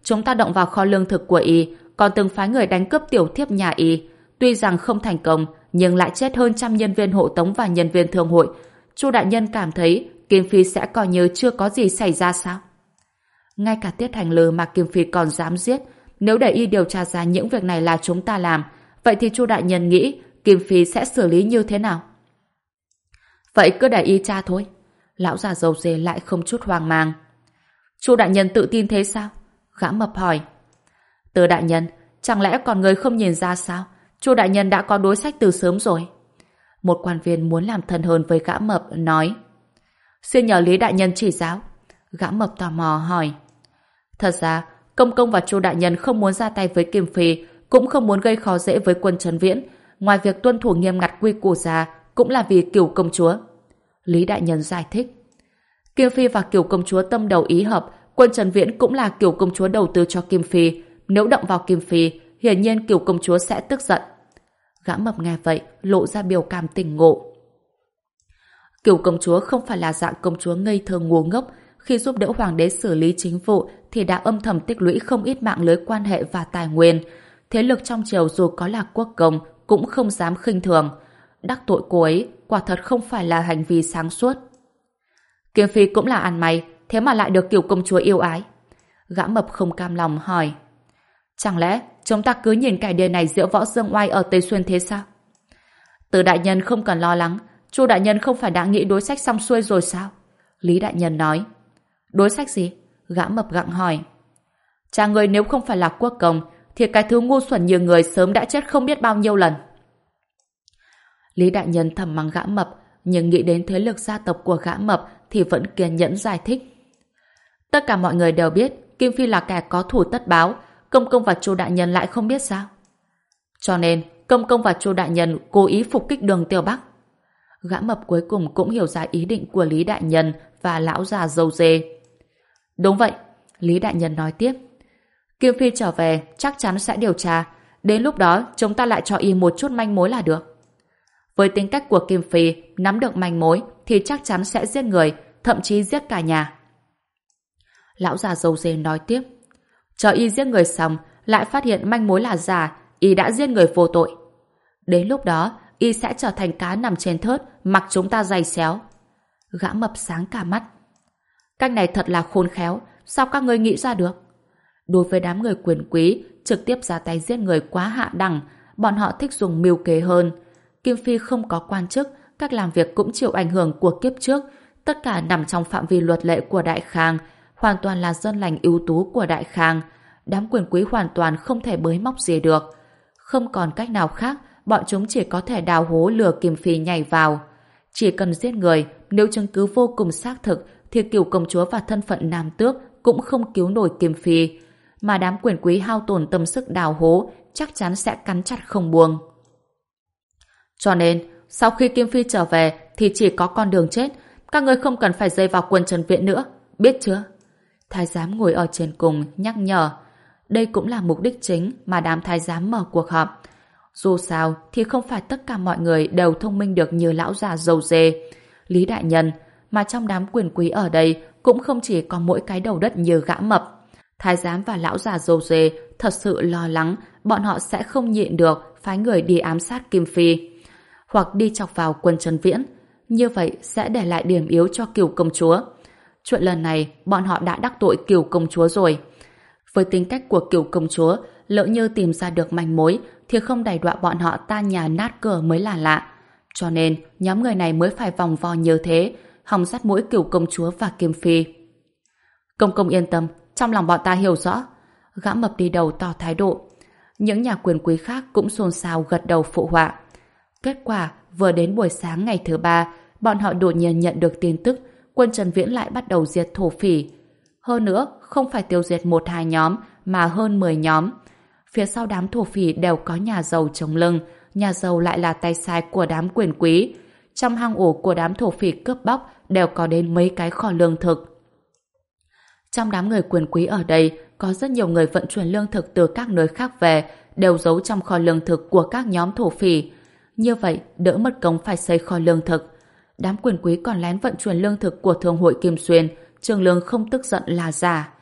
chúng ta động vào kho lương thực của y, còn từng phái người đánh cướp tiểu thiếp nhà y. Tuy rằng không thành công, nhưng lại chết hơn trăm nhân viên hộ tống và nhân viên thương hội. Chu đại nhân cảm thấy Kim Phi sẽ coi như chưa có gì xảy ra sao? Ngay cả Tiết Hành Lư mà Kim Phi còn dám giết, nếu để y điều tra ra những việc này là chúng ta làm, vậy thì Chu đại nhân nghĩ Kim Phi sẽ xử lý như thế nào? Vậy cứ để y tra thôi. Lão già râu dê lại không chút hoang mang. Chu đại nhân tự tin thế sao? Gã mập hỏi. Từ đại nhân, chẳng lẽ còn người không nhìn ra sao? Chu đại nhân đã có đối sách từ sớm rồi. Một quan viên muốn làm thân hơn với gã mập nói. Xin nhờ Lý đại nhân chỉ giáo. Gã mập tò mò hỏi. Thật ra, Công Công và Chu đại nhân không muốn ra tay với Kim Phi, cũng không muốn gây khó dễ với quân Trấn Viễn. Ngoài việc tuân thủ nghiêm ngặt quy củ ra, cũng là vì Cửu công chúa. Lý đại nhân giải thích. Kim Phi và Cửu công chúa tâm đầu ý hợp, quân Trấn Viễn cũng là Cửu công chúa đầu tư cho Kim Phi. Nếu động vào Kim Phi, hiển nhiên Cửu công chúa sẽ tức giận. Gã mập nghe vậy, lộ ra biểu cảm tỉnh ngộ. Cửu công chúa không phải là dạng công chúa ngây thơ ngu ngốc. Khi giúp đỡ hoàng đế xử lý chính vụ thì đã âm thầm tích lũy không ít mạng lưới quan hệ và tài nguyên. Thế lực trong triều dù có là quốc công cũng không dám khinh thường. Đắc tội cô ấy quả thật không phải là hành vi sáng suốt. Kim Phi cũng là ăn may, thế mà lại được Cửu công chúa yêu ái. Gã mập không cam lòng hỏi. Chẳng lẽ chúng ta cứ nhìn kẻ điên này diễu võ dương oai ở Tây Xuyên thế sao? Từ đại nhân không cần lo lắng, Chu đại nhân không phải đã nghĩ đối sách xong xuôi rồi sao? Lý đại nhân nói. Đối sách gì? Gã mập gặng hỏi. Cha người nếu không phải là quốc công thì cái thứ ngu xuẩn như người sớm đã chết không biết bao nhiêu lần. Lý đại nhân thầm mắng gã mập, nhưng nghĩ đến thế lực gia tộc của gã mập thì vẫn kiên nhẫn giải thích. Tất cả mọi người đều biết Kim Phi là kẻ có thủ tất báo, Công Công và Chu đại nhân lại không biết sao? Cho nên Công Công và Chu đại nhân cố ý phục kích Đường Tiêu Bắc. Gã mập cuối cùng cũng hiểu ra ý định của Lý đại nhân và lão già râu dê. Đúng vậy, Lý đại nhân nói tiếp. Kim Phi trở về chắc chắn sẽ điều tra, đến lúc đó chúng ta lại cho y một chút manh mối là được. Với tính cách của Kim Phi, nắm được manh mối thì chắc chắn sẽ giết người, thậm chí giết cả nhà. Lão già râu dê nói tiếp. Chờ y giết người xong, lại phát hiện manh mối là giả, y đã giết người vô tội. Đến lúc đó, y sẽ trở thành cá nằm trên thớt, mặc chúng ta giày xéo. Gã mập sáng cả mắt. Cách này thật là khôn khéo, sao các ngươi nghĩ ra được? Đối với đám người quyền quý, trực tiếp ra tay giết người quá hạ đẳng, bọn họ thích dùng mưu kế hơn. Kim Phi không có quan chức, cách làm việc cũng chịu ảnh hưởng của kiếp trước, tất cả nằm trong phạm vi luật lệ của Đại Khang, hoàn toàn là dân lành ưu tú của Đại Khang. Đám quyền quý hoàn toàn không thể bới móc gì được. Không còn cách nào khác, bọn chúng chỉ có thể đào hố lừa Kim Phi nhảy vào. Chỉ cần giết người, nếu chứng cứ vô cùng xác thực, thì Cửu công chúa và thân phận nam tước cũng không cứu nổi Kim Phi. Mà đám quyền quý hao tổn tâm sức đào hố, chắc chắn sẽ cắn chặt không buông. Cho nên, sau khi Kim Phi trở về thì chỉ có con đường chết. Các ngươi không cần phải dây vào quân Trần Viện nữa, biết chưa? Thái giám ngồi ở trên cùng nhắc nhở. Đây cũng là mục đích chính mà đám thái giám mở cuộc họp. Dù sao thì không phải tất cả mọi người đều thông minh được như lão già râu dê, Lý đại nhân, mà trong đám quyền quý ở đây cũng không chỉ có mỗi cái đầu đất như gã mập. Thái giám và lão già râu dê thật sự lo lắng bọn họ sẽ không nhịn được phái người đi ám sát Kim Phi, hoặc đi chọc vào quân Trấn Viễn. Như vậy sẽ để lại điểm yếu cho Cửu công chúa. Chuyện lần này bọn họ đã đắc tội Cửu công chúa rồi. Với tính cách của Cửu công chúa, lỡ như tìm ra được manh mối thì không đày đọa bọn họ tan nhà nát cửa mới là lạ. Cho nên nhóm người này mới phải vòng vo như thế, hòng dắt mũi Cửu công chúa và Kim Phi. Công công yên tâm, trong lòng bọn ta hiểu rõ. Gã mập đi đầu tỏ thái độ. Những nhà quyền quý khác cũng xôn xao gật đầu phụ họa. Kết quả vừa đến buổi sáng ngày thứ ba, bọn họ đột nhiên nhận được tin tức quân Trần Viễn lại bắt đầu diệt thổ phỉ. Hơn nữa, không phải tiêu diệt một hai nhóm mà hơn mười nhóm. Phía sau đám thổ phỉ đều có nhà giàu chống lưng, nhà giàu lại là tay sai của đám quyền quý. Trong hang ổ của đám thổ phỉ cướp bóc đều có đến mấy cái kho lương thực. Trong đám người quyền quý ở đây có rất nhiều người vận chuyển lương thực từ các nơi khác về, đều giấu trong kho lương thực của các nhóm thổ phỉ. Như vậy đỡ mất công phải xây kho lương thực. Đám quyền quý còn lén vận chuyển lương thực của thương hội Kim Xuyên, Trường Lương không tức giận là giả.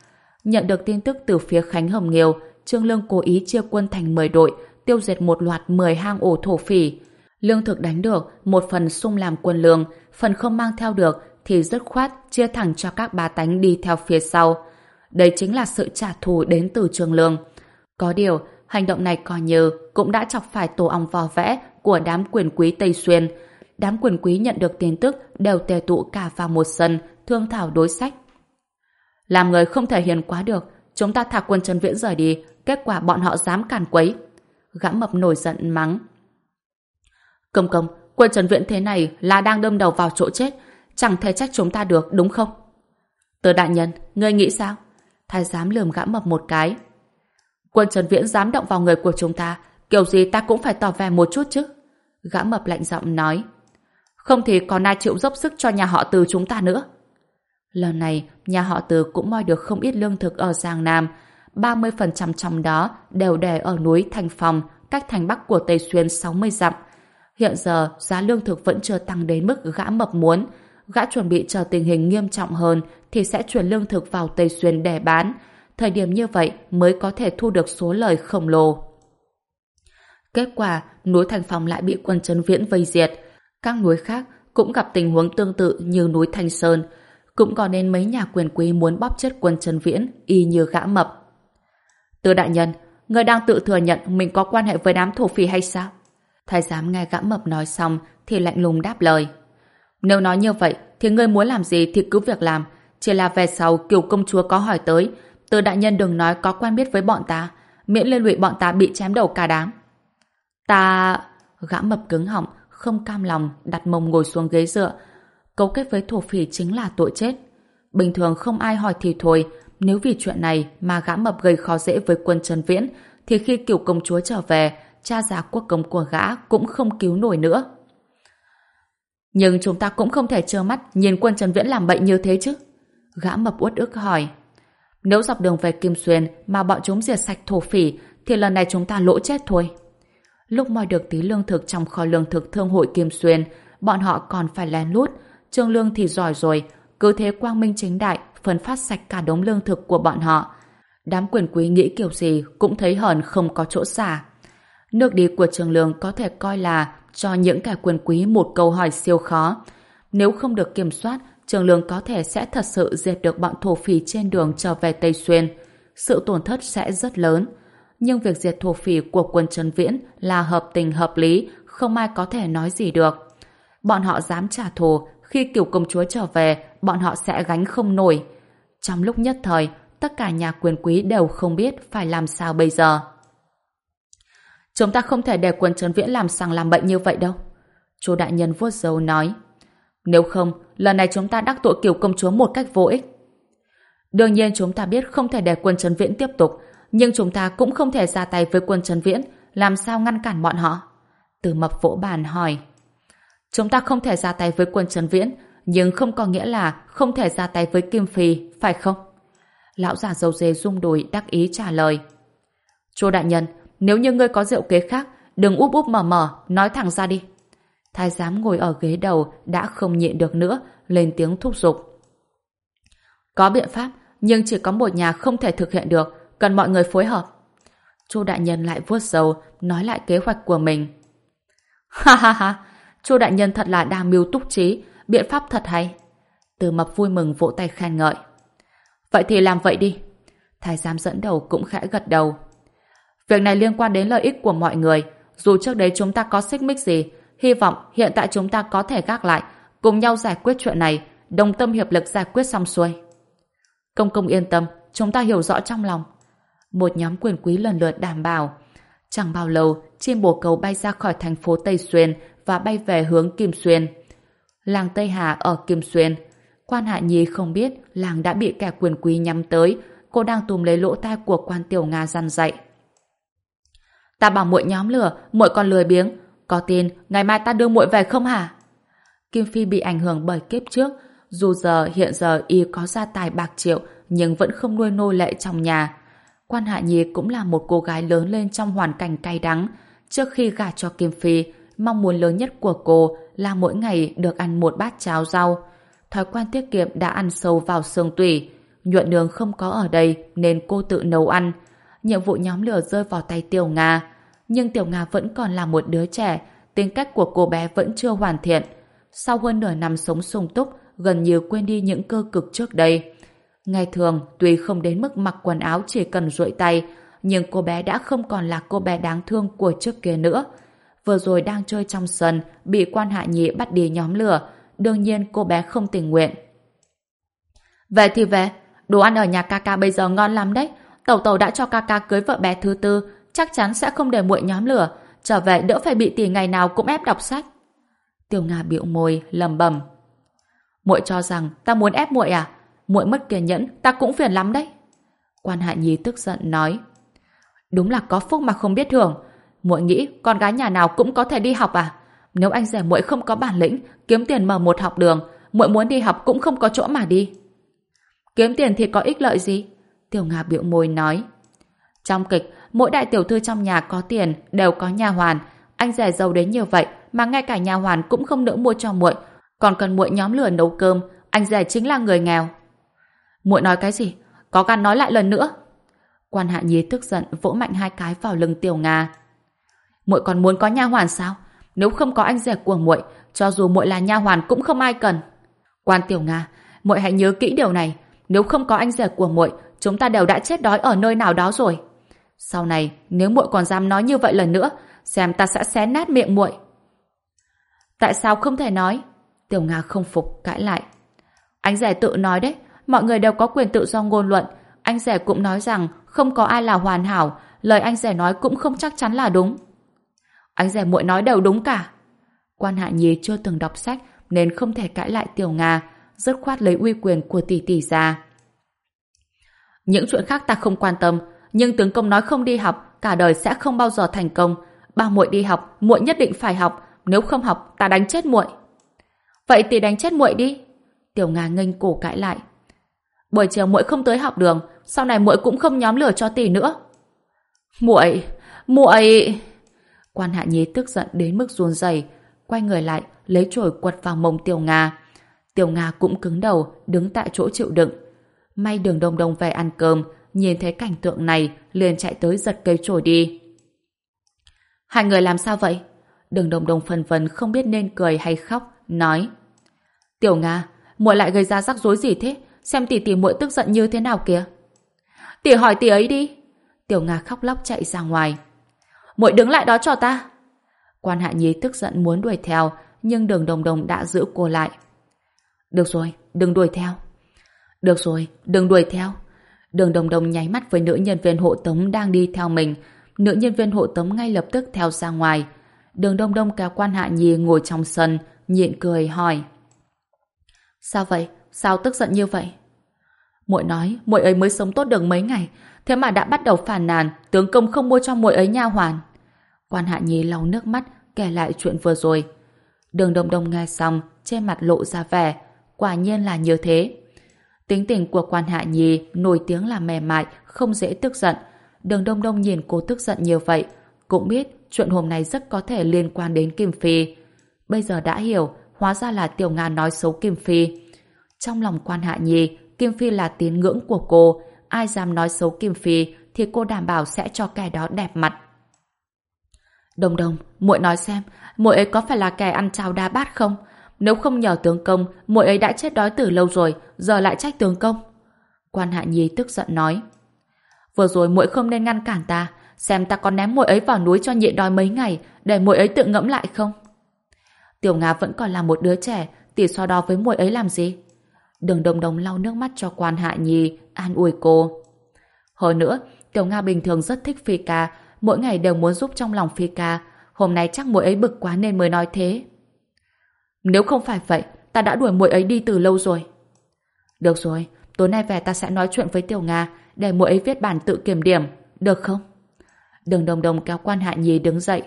Nhận được tin tức từ phía Khánh Hồng Nghiêu, Trương Lương cố ý chia quân thành mười đội, tiêu diệt một loạt mười hang ổ thổ phỉ. Lương thực đánh được, một phần sung làm quân lương, phần không mang theo được thì dứt khoát chia thẳng cho các bá tánh đi theo phía sau. Đây chính là sự trả thù đến từ Trương Lương. Có điều, hành động này coi như cũng đã chọc phải tổ ong vò vẽ của đám quyền quý Tây Xuyên. Đám quyền quý nhận được tin tức đều tề tụ cả vào một sân, thương thảo đối sách. Làm người không thể hiền quá được, chúng ta thả quân Trần Viễn rời đi, kết quả bọn họ dám càn quấy. Gã mập nổi giận mắng. Công công, quân Trần Viễn thế này là đang đâm đầu vào chỗ chết, chẳng thể trách chúng ta được, đúng không? Từ đại nhân, ngươi nghĩ sao? Thái giám lườm gã mập một cái. Quân Trần Viễn dám động vào người của chúng ta, kiểu gì ta cũng phải tỏ vẻ một chút chứ. Gã mập lạnh giọng nói. Không thì còn ai chịu dốc sức cho nhà họ Từ chúng ta nữa. Lần này, nhà họ Từ cũng moi được không ít lương thực ở Giang Nam. ba mươi phần trăm trong đó đều để ở núi Thành Phòng, cách thành Bắc của Tây Xuyên sáu mươi dặm. Hiện giờ, giá lương thực vẫn chưa tăng đến mức gã mập muốn. Gã chuẩn bị chờ tình hình nghiêm trọng hơn thì sẽ chuyển lương thực vào Tây Xuyên để bán. Thời điểm như vậy mới có thể thu được số lời khổng lồ. Kết quả, núi Thành Phòng lại bị quân Trấn Viễn vây diệt. Các núi khác cũng gặp tình huống tương tự như núi Thanh Sơn. Cũng có nên mấy nhà quyền quý muốn bóp chết quân Trấn Viễn y như gã mập. Từ đại nhân, người đang tự thừa nhận mình có quan hệ với đám thổ phỉ hay sao? Thái giám nghe gã mập nói xong thì lạnh lùng đáp lời. Nếu nói như vậy thì ngươi muốn làm gì thì cứ việc làm. Chỉ là về sau Kiều công chúa có hỏi tới, Từ đại nhân đừng nói có quen biết với bọn ta, miễn liên lụy bọn ta bị chém đầu cả đám. Ta... Gã mập cứng họng, không cam lòng đặt mông ngồi xuống ghế dựa. Cấu kết với thổ phỉ chính là tội chết. Bình thường không ai hỏi thì thôi, nếu vì chuyện này mà gã mập gây khó dễ với quân Trần Viễn thì khi Kiều công chúa trở về, cha già quốc công của gã cũng không cứu nổi nữa. Nhưng chúng ta cũng không thể trơ mắt nhìn quân Trần Viễn làm bệnh như thế chứ. Gã mập uất ức hỏi. Nếu dọc đường về Kim Xuyên mà bọn chúng diệt sạch thổ phỉ thì lần này chúng ta lỗ chết thôi. Lúc moi được tí lương thực trong kho lương thực thương hội Kim Xuyên, bọn họ còn phải lén lút. Trương Lương thì giỏi rồi, cứ thế quang minh chính đại phân phát sạch cả đống lương thực của bọn họ. Đám quyền quý nghĩ kiểu gì cũng thấy hờn không có chỗ xả. Nước đi của Trương Lương có thể coi là cho những kẻ quyền quý một câu hỏi siêu khó. Nếu không được kiểm soát, Trương Lương có thể sẽ thật sự diệt được bọn thổ phỉ trên đường trở về Tây Xuyên. Sự tổn thất sẽ rất lớn. Nhưng việc diệt thổ phỉ của quân Trần Viễn là hợp tình hợp lý, không ai có thể nói gì được. Bọn họ dám trả thù, khi Kiều công chúa trở về, bọn họ sẽ gánh không nổi. Trong lúc nhất thời, tất cả nhà quyền quý đều không biết phải làm sao bây giờ. Chúng ta không thể để quân Trấn Viễn làm sằng làm bậy như vậy đâu. Chu đại nhân vuốt râu nói. Nếu không, lần này chúng ta đắc tội Kiều công chúa một cách vô ích. Đương nhiên chúng ta biết không thể để quân Trấn Viễn tiếp tục, nhưng chúng ta cũng không thể ra tay với quân Trấn Viễn, làm sao ngăn cản bọn họ? Từ Mập vỗ bàn hỏi. Chúng ta không thể ra tay với quân Trấn Viễn, nhưng không có nghĩa là không thể ra tay với Kim Phi, phải không? Lão già dâu dê rung đùi đắc ý trả lời. Chu đại nhân, nếu như ngươi có diệu kế khác, đừng úp úp mở mở, nói thẳng ra đi. Thái giám ngồi ở ghế đầu đã không nhịn được nữa, lên tiếng thúc giục. Có biện pháp, nhưng chỉ có một nhà không thể thực hiện được, cần mọi người phối hợp. Chu đại nhân lại vuốt râu, nói lại kế hoạch của mình. Ha ha ha, Chu đại nhân thật là đa mưu túc trí, biện pháp thật hay. Từ Mập vui mừng vỗ tay khen ngợi. Vậy thì làm vậy đi. Thái giám dẫn đầu cũng khẽ gật đầu. Việc này liên quan đến lợi ích của mọi người, dù trước đấy chúng ta có xích mích gì, hy vọng hiện tại chúng ta có thể gác lại, cùng nhau giải quyết chuyện này, đồng tâm hiệp lực giải quyết xong xuôi. Công công yên tâm, chúng ta hiểu rõ trong lòng. Một nhóm quyền quý lần lượt đảm bảo. Chẳng bao lâu, chim bồ câu bay ra khỏi thành phố Tây Xuyên và bay về hướng Kim Xuyên. Làng Tây Hà ở Kim Xuyên. Quan Hạ Nhi không biết làng đã bị kẻ quyền quý nhắm tới, cô đang túm lấy lỗ tai của quan Tiểu Nga dằn dạy. Ta bảo muội nhóm lửa, muội còn lười biếng. Có tin ngày mai ta đưa muội về không hả? Kim Phi bị ảnh hưởng bởi kiếp trước, dù giờ hiện giờ y có gia tài bạc triệu nhưng vẫn không nuôi nô lệ trong nhà. Quan Hạ Nhi cũng là một cô gái lớn lên trong hoàn cảnh cay đắng. Trước khi gả cho Kim Phi, mong muốn lớn nhất của cô là mỗi ngày được ăn một bát cháo rau. Thói quen tiết kiệm đã ăn sâu vào xương tủy. Nhuận Nương không có ở đây nên cô tự nấu ăn. Nhiệm vụ nhóm lửa rơi vào tay Tiểu Nga. Nhưng Tiểu Nga vẫn còn là một đứa trẻ, tính cách của cô bé vẫn chưa hoàn thiện. Sau hơn nửa năm sống sung túc, gần như quên đi những cơ cực trước đây. Ngày thường, tuy không đến mức mặc quần áo chỉ cần duỗi tay, nhưng cô bé đã không còn là cô bé đáng thương của trước kia nữa. Vừa rồi đang chơi trong sân, bị Quan Hạ Nhi bắt đi nhóm lửa. Đương nhiên cô bé không tình nguyện. Về thì về, đồ ăn ở nhà ca ca bây giờ ngon lắm đấy. Tẩu tẩu đã cho ca ca cưới vợ bé thứ tư, chắc chắn sẽ không để muội nhóm lửa. Trở về đỡ phải bị tỷ ngày nào cũng ép đọc sách. Tiểu Nga bĩu môi, lẩm bẩm. Muội cho rằng ta muốn ép muội à? Muội mất kiên nhẫn, ta cũng phiền lắm đấy. Quan Hạ Nhi tức giận nói. Đúng là có phúc mà không biết hưởng. Muội nghĩ con gái nhà nào cũng có thể đi học à? Nếu anh rể muội không có bản lĩnh, kiếm tiền mở một học đường, muội muốn đi học cũng không có chỗ mà đi. Kiếm tiền thì có ích lợi gì? Tiểu Nga bĩu môi nói. Trong kịch, mỗi đại tiểu thư trong nhà có tiền đều có nha hoàn. Anh rể giàu đến như vậy mà ngay cả nha hoàn cũng không nỡ mua cho muội, còn cần muội nhóm lửa nấu cơm. Anh rể chính là người nghèo. Muội nói cái gì? Có gan nói lại lần nữa. Quan Hạ Nhi tức giận vỗ mạnh hai cái vào lưng Tiểu Nga. Muội còn muốn có nha hoàn sao? Nếu không có anh rể của muội, cho dù muội là nha hoàn cũng không ai cần. Quan Tiểu Nga, muội hãy nhớ kỹ điều này. Nếu không có anh rể của muội, chúng ta đều đã chết đói ở nơi nào đó rồi. Sau này, nếu muội còn dám nói như vậy lần nữa, xem ta sẽ xé nát miệng muội. Tại sao không thể nói? Tiểu Nga không phục cãi lại. Anh rể tự nói đấy, mọi người đều có quyền tự do ngôn luận. Anh rể cũng nói rằng không có ai là hoàn hảo, lời anh rể nói cũng không chắc chắn là đúng. Anh rể muội nói đều đúng cả. Quan Hạ Nhi chưa từng đọc sách nên không thể cãi lại Tiểu Nga, dứt khoát lấy uy quyền của tỷ tỷ ra. Những chuyện khác ta không quan tâm, nhưng tướng công nói không đi học, cả đời sẽ không bao giờ thành công. Ba muội đi học, muội nhất định phải học, nếu không học ta đánh chết muội. Vậy tỷ đánh chết muội đi. Tiểu Nga nghênh cổ cãi lại. Buổi chiều muội không tới học đường, sau này muội cũng không nhóm lửa cho tỷ nữa. Muội, muội. Quan Hạ Nhi tức giận đến mức run rẩy, quay người lại lấy chổi quật vào mông Tiểu Nga. Tiểu Nga cũng cứng đầu, đứng tại chỗ chịu đựng. May Đường Đông Đông về ăn cơm, nhìn thấy cảnh tượng này liền chạy tới giật cây chổi đi. Hai người làm sao vậy? Đường Đông Đông phân vân không biết nên cười hay khóc, nói: Tiểu Nga, muội lại gây ra rắc rối gì thế? Xem tỷ tỷ muội tức giận như thế nào kìa. Tỷ hỏi tỷ ấy đi. Tiểu Nga khóc lóc chạy ra ngoài. Muội đứng lại đó cho ta. Quan Hạ Nhi tức giận muốn đuổi theo, nhưng Đường Đông Đông đã giữ cô lại. Được rồi, đừng đuổi theo. Được rồi, đừng đuổi theo. Đường Đông Đông nháy mắt với nữ nhân viên hộ tống đang đi theo mình. Nữ nhân viên hộ tống ngay lập tức theo ra ngoài. Đường Đông Đông kéo Quan Hạ Nhi ngồi trong sân, nhịn cười hỏi: Sao vậy? Sao tức giận như vậy? Muội nói muội ấy mới sống tốt được mấy ngày, thế mà đã bắt đầu phàn nàn tướng công không mua cho muội ấy nha hoàn. Quan Hạ Nhi lau nước mắt kể lại chuyện vừa rồi. Đường Đông Đông nghe xong trên mặt lộ ra vẻ quả nhiên là như thế. Tính tình của Quan Hạ Nhi nổi tiếng là mềm mại, không dễ tức giận. Đường Đông Đông nhìn cô tức giận như vậy, cũng biết chuyện hôm nay rất có thể liên quan đến Kim Phi. Bây giờ đã hiểu, hóa ra là Tiểu Nga nói xấu Kim Phi. Trong lòng Quan Hạ Nhi, Kim Phi là tín ngưỡng của cô, ai dám nói xấu Kim Phi thì cô đảm bảo sẽ cho kẻ đó đẹp mặt. Đông Đông, muội nói xem, muội ấy có phải là kẻ ăn cháo đá bát không? Nếu không nhờ tướng công, muội ấy đã chết đói từ lâu rồi, giờ lại trách tướng công. Quan Hạ Nhi tức giận nói: Vừa rồi muội không nên ngăn cản ta, xem ta có ném muội ấy vào núi cho nhịn đói mấy ngày, để muội ấy tự ngẫm lại không? Tiểu Nga vẫn còn là một đứa trẻ, tỷ so đo với muội ấy làm gì? Đường Đông Đông lau nước mắt cho Quan Hạ Nhi, an ủi cô. Hơn nữa, Tiểu Nga bình thường rất thích Phi ca, mỗi ngày đều muốn giúp trong lòng Phi ca. Hôm nay chắc muội ấy bực quá nên mới nói thế. Nếu không phải vậy, ta đã đuổi muội ấy đi từ lâu rồi. Được rồi, tối nay về ta sẽ nói chuyện với Tiểu Nga, để muội ấy viết bản tự kiểm điểm, được không? Đường Đông Đông kéo Quan Hạ Nhi đứng dậy.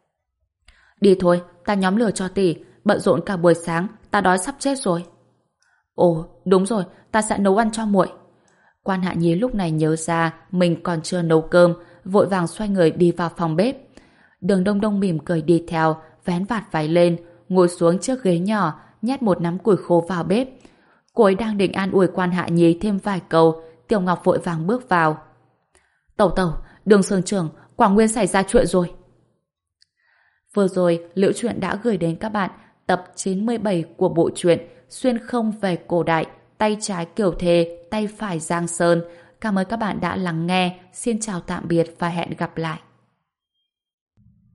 Đi thôi, ta nhóm lửa cho tỷ, bận rộn cả buổi sáng, ta đói sắp chết rồi. Ồ, đúng rồi, ta sẽ nấu ăn cho muội. Quan Hạ Nhi lúc này nhớ ra mình còn chưa nấu cơm, vội vàng xoay người đi vào phòng bếp. Đường Đông Đông mỉm cười đi theo, vén vạt váy lên, ngồi xuống chiếc ghế nhỏ, nhét một nắm củi khô vào bếp. Cô ấy đang định an ủi Quan Hạ Nhi thêm vài câu, Tiểu Ngọc vội vàng bước vào. Tẩu tẩu, Đường Sương trưởng, quả nguyên xảy ra chuyện rồi. Vừa rồi, Liễu Chuyện đã gửi đến các bạn tập chín mươi bảy của bộ truyện Xuyên không về cổ đại, tay trái Kiều Thề, tay phải Giang Sơn. Cảm ơn các bạn đã lắng nghe. Xin chào tạm biệt và hẹn gặp lại.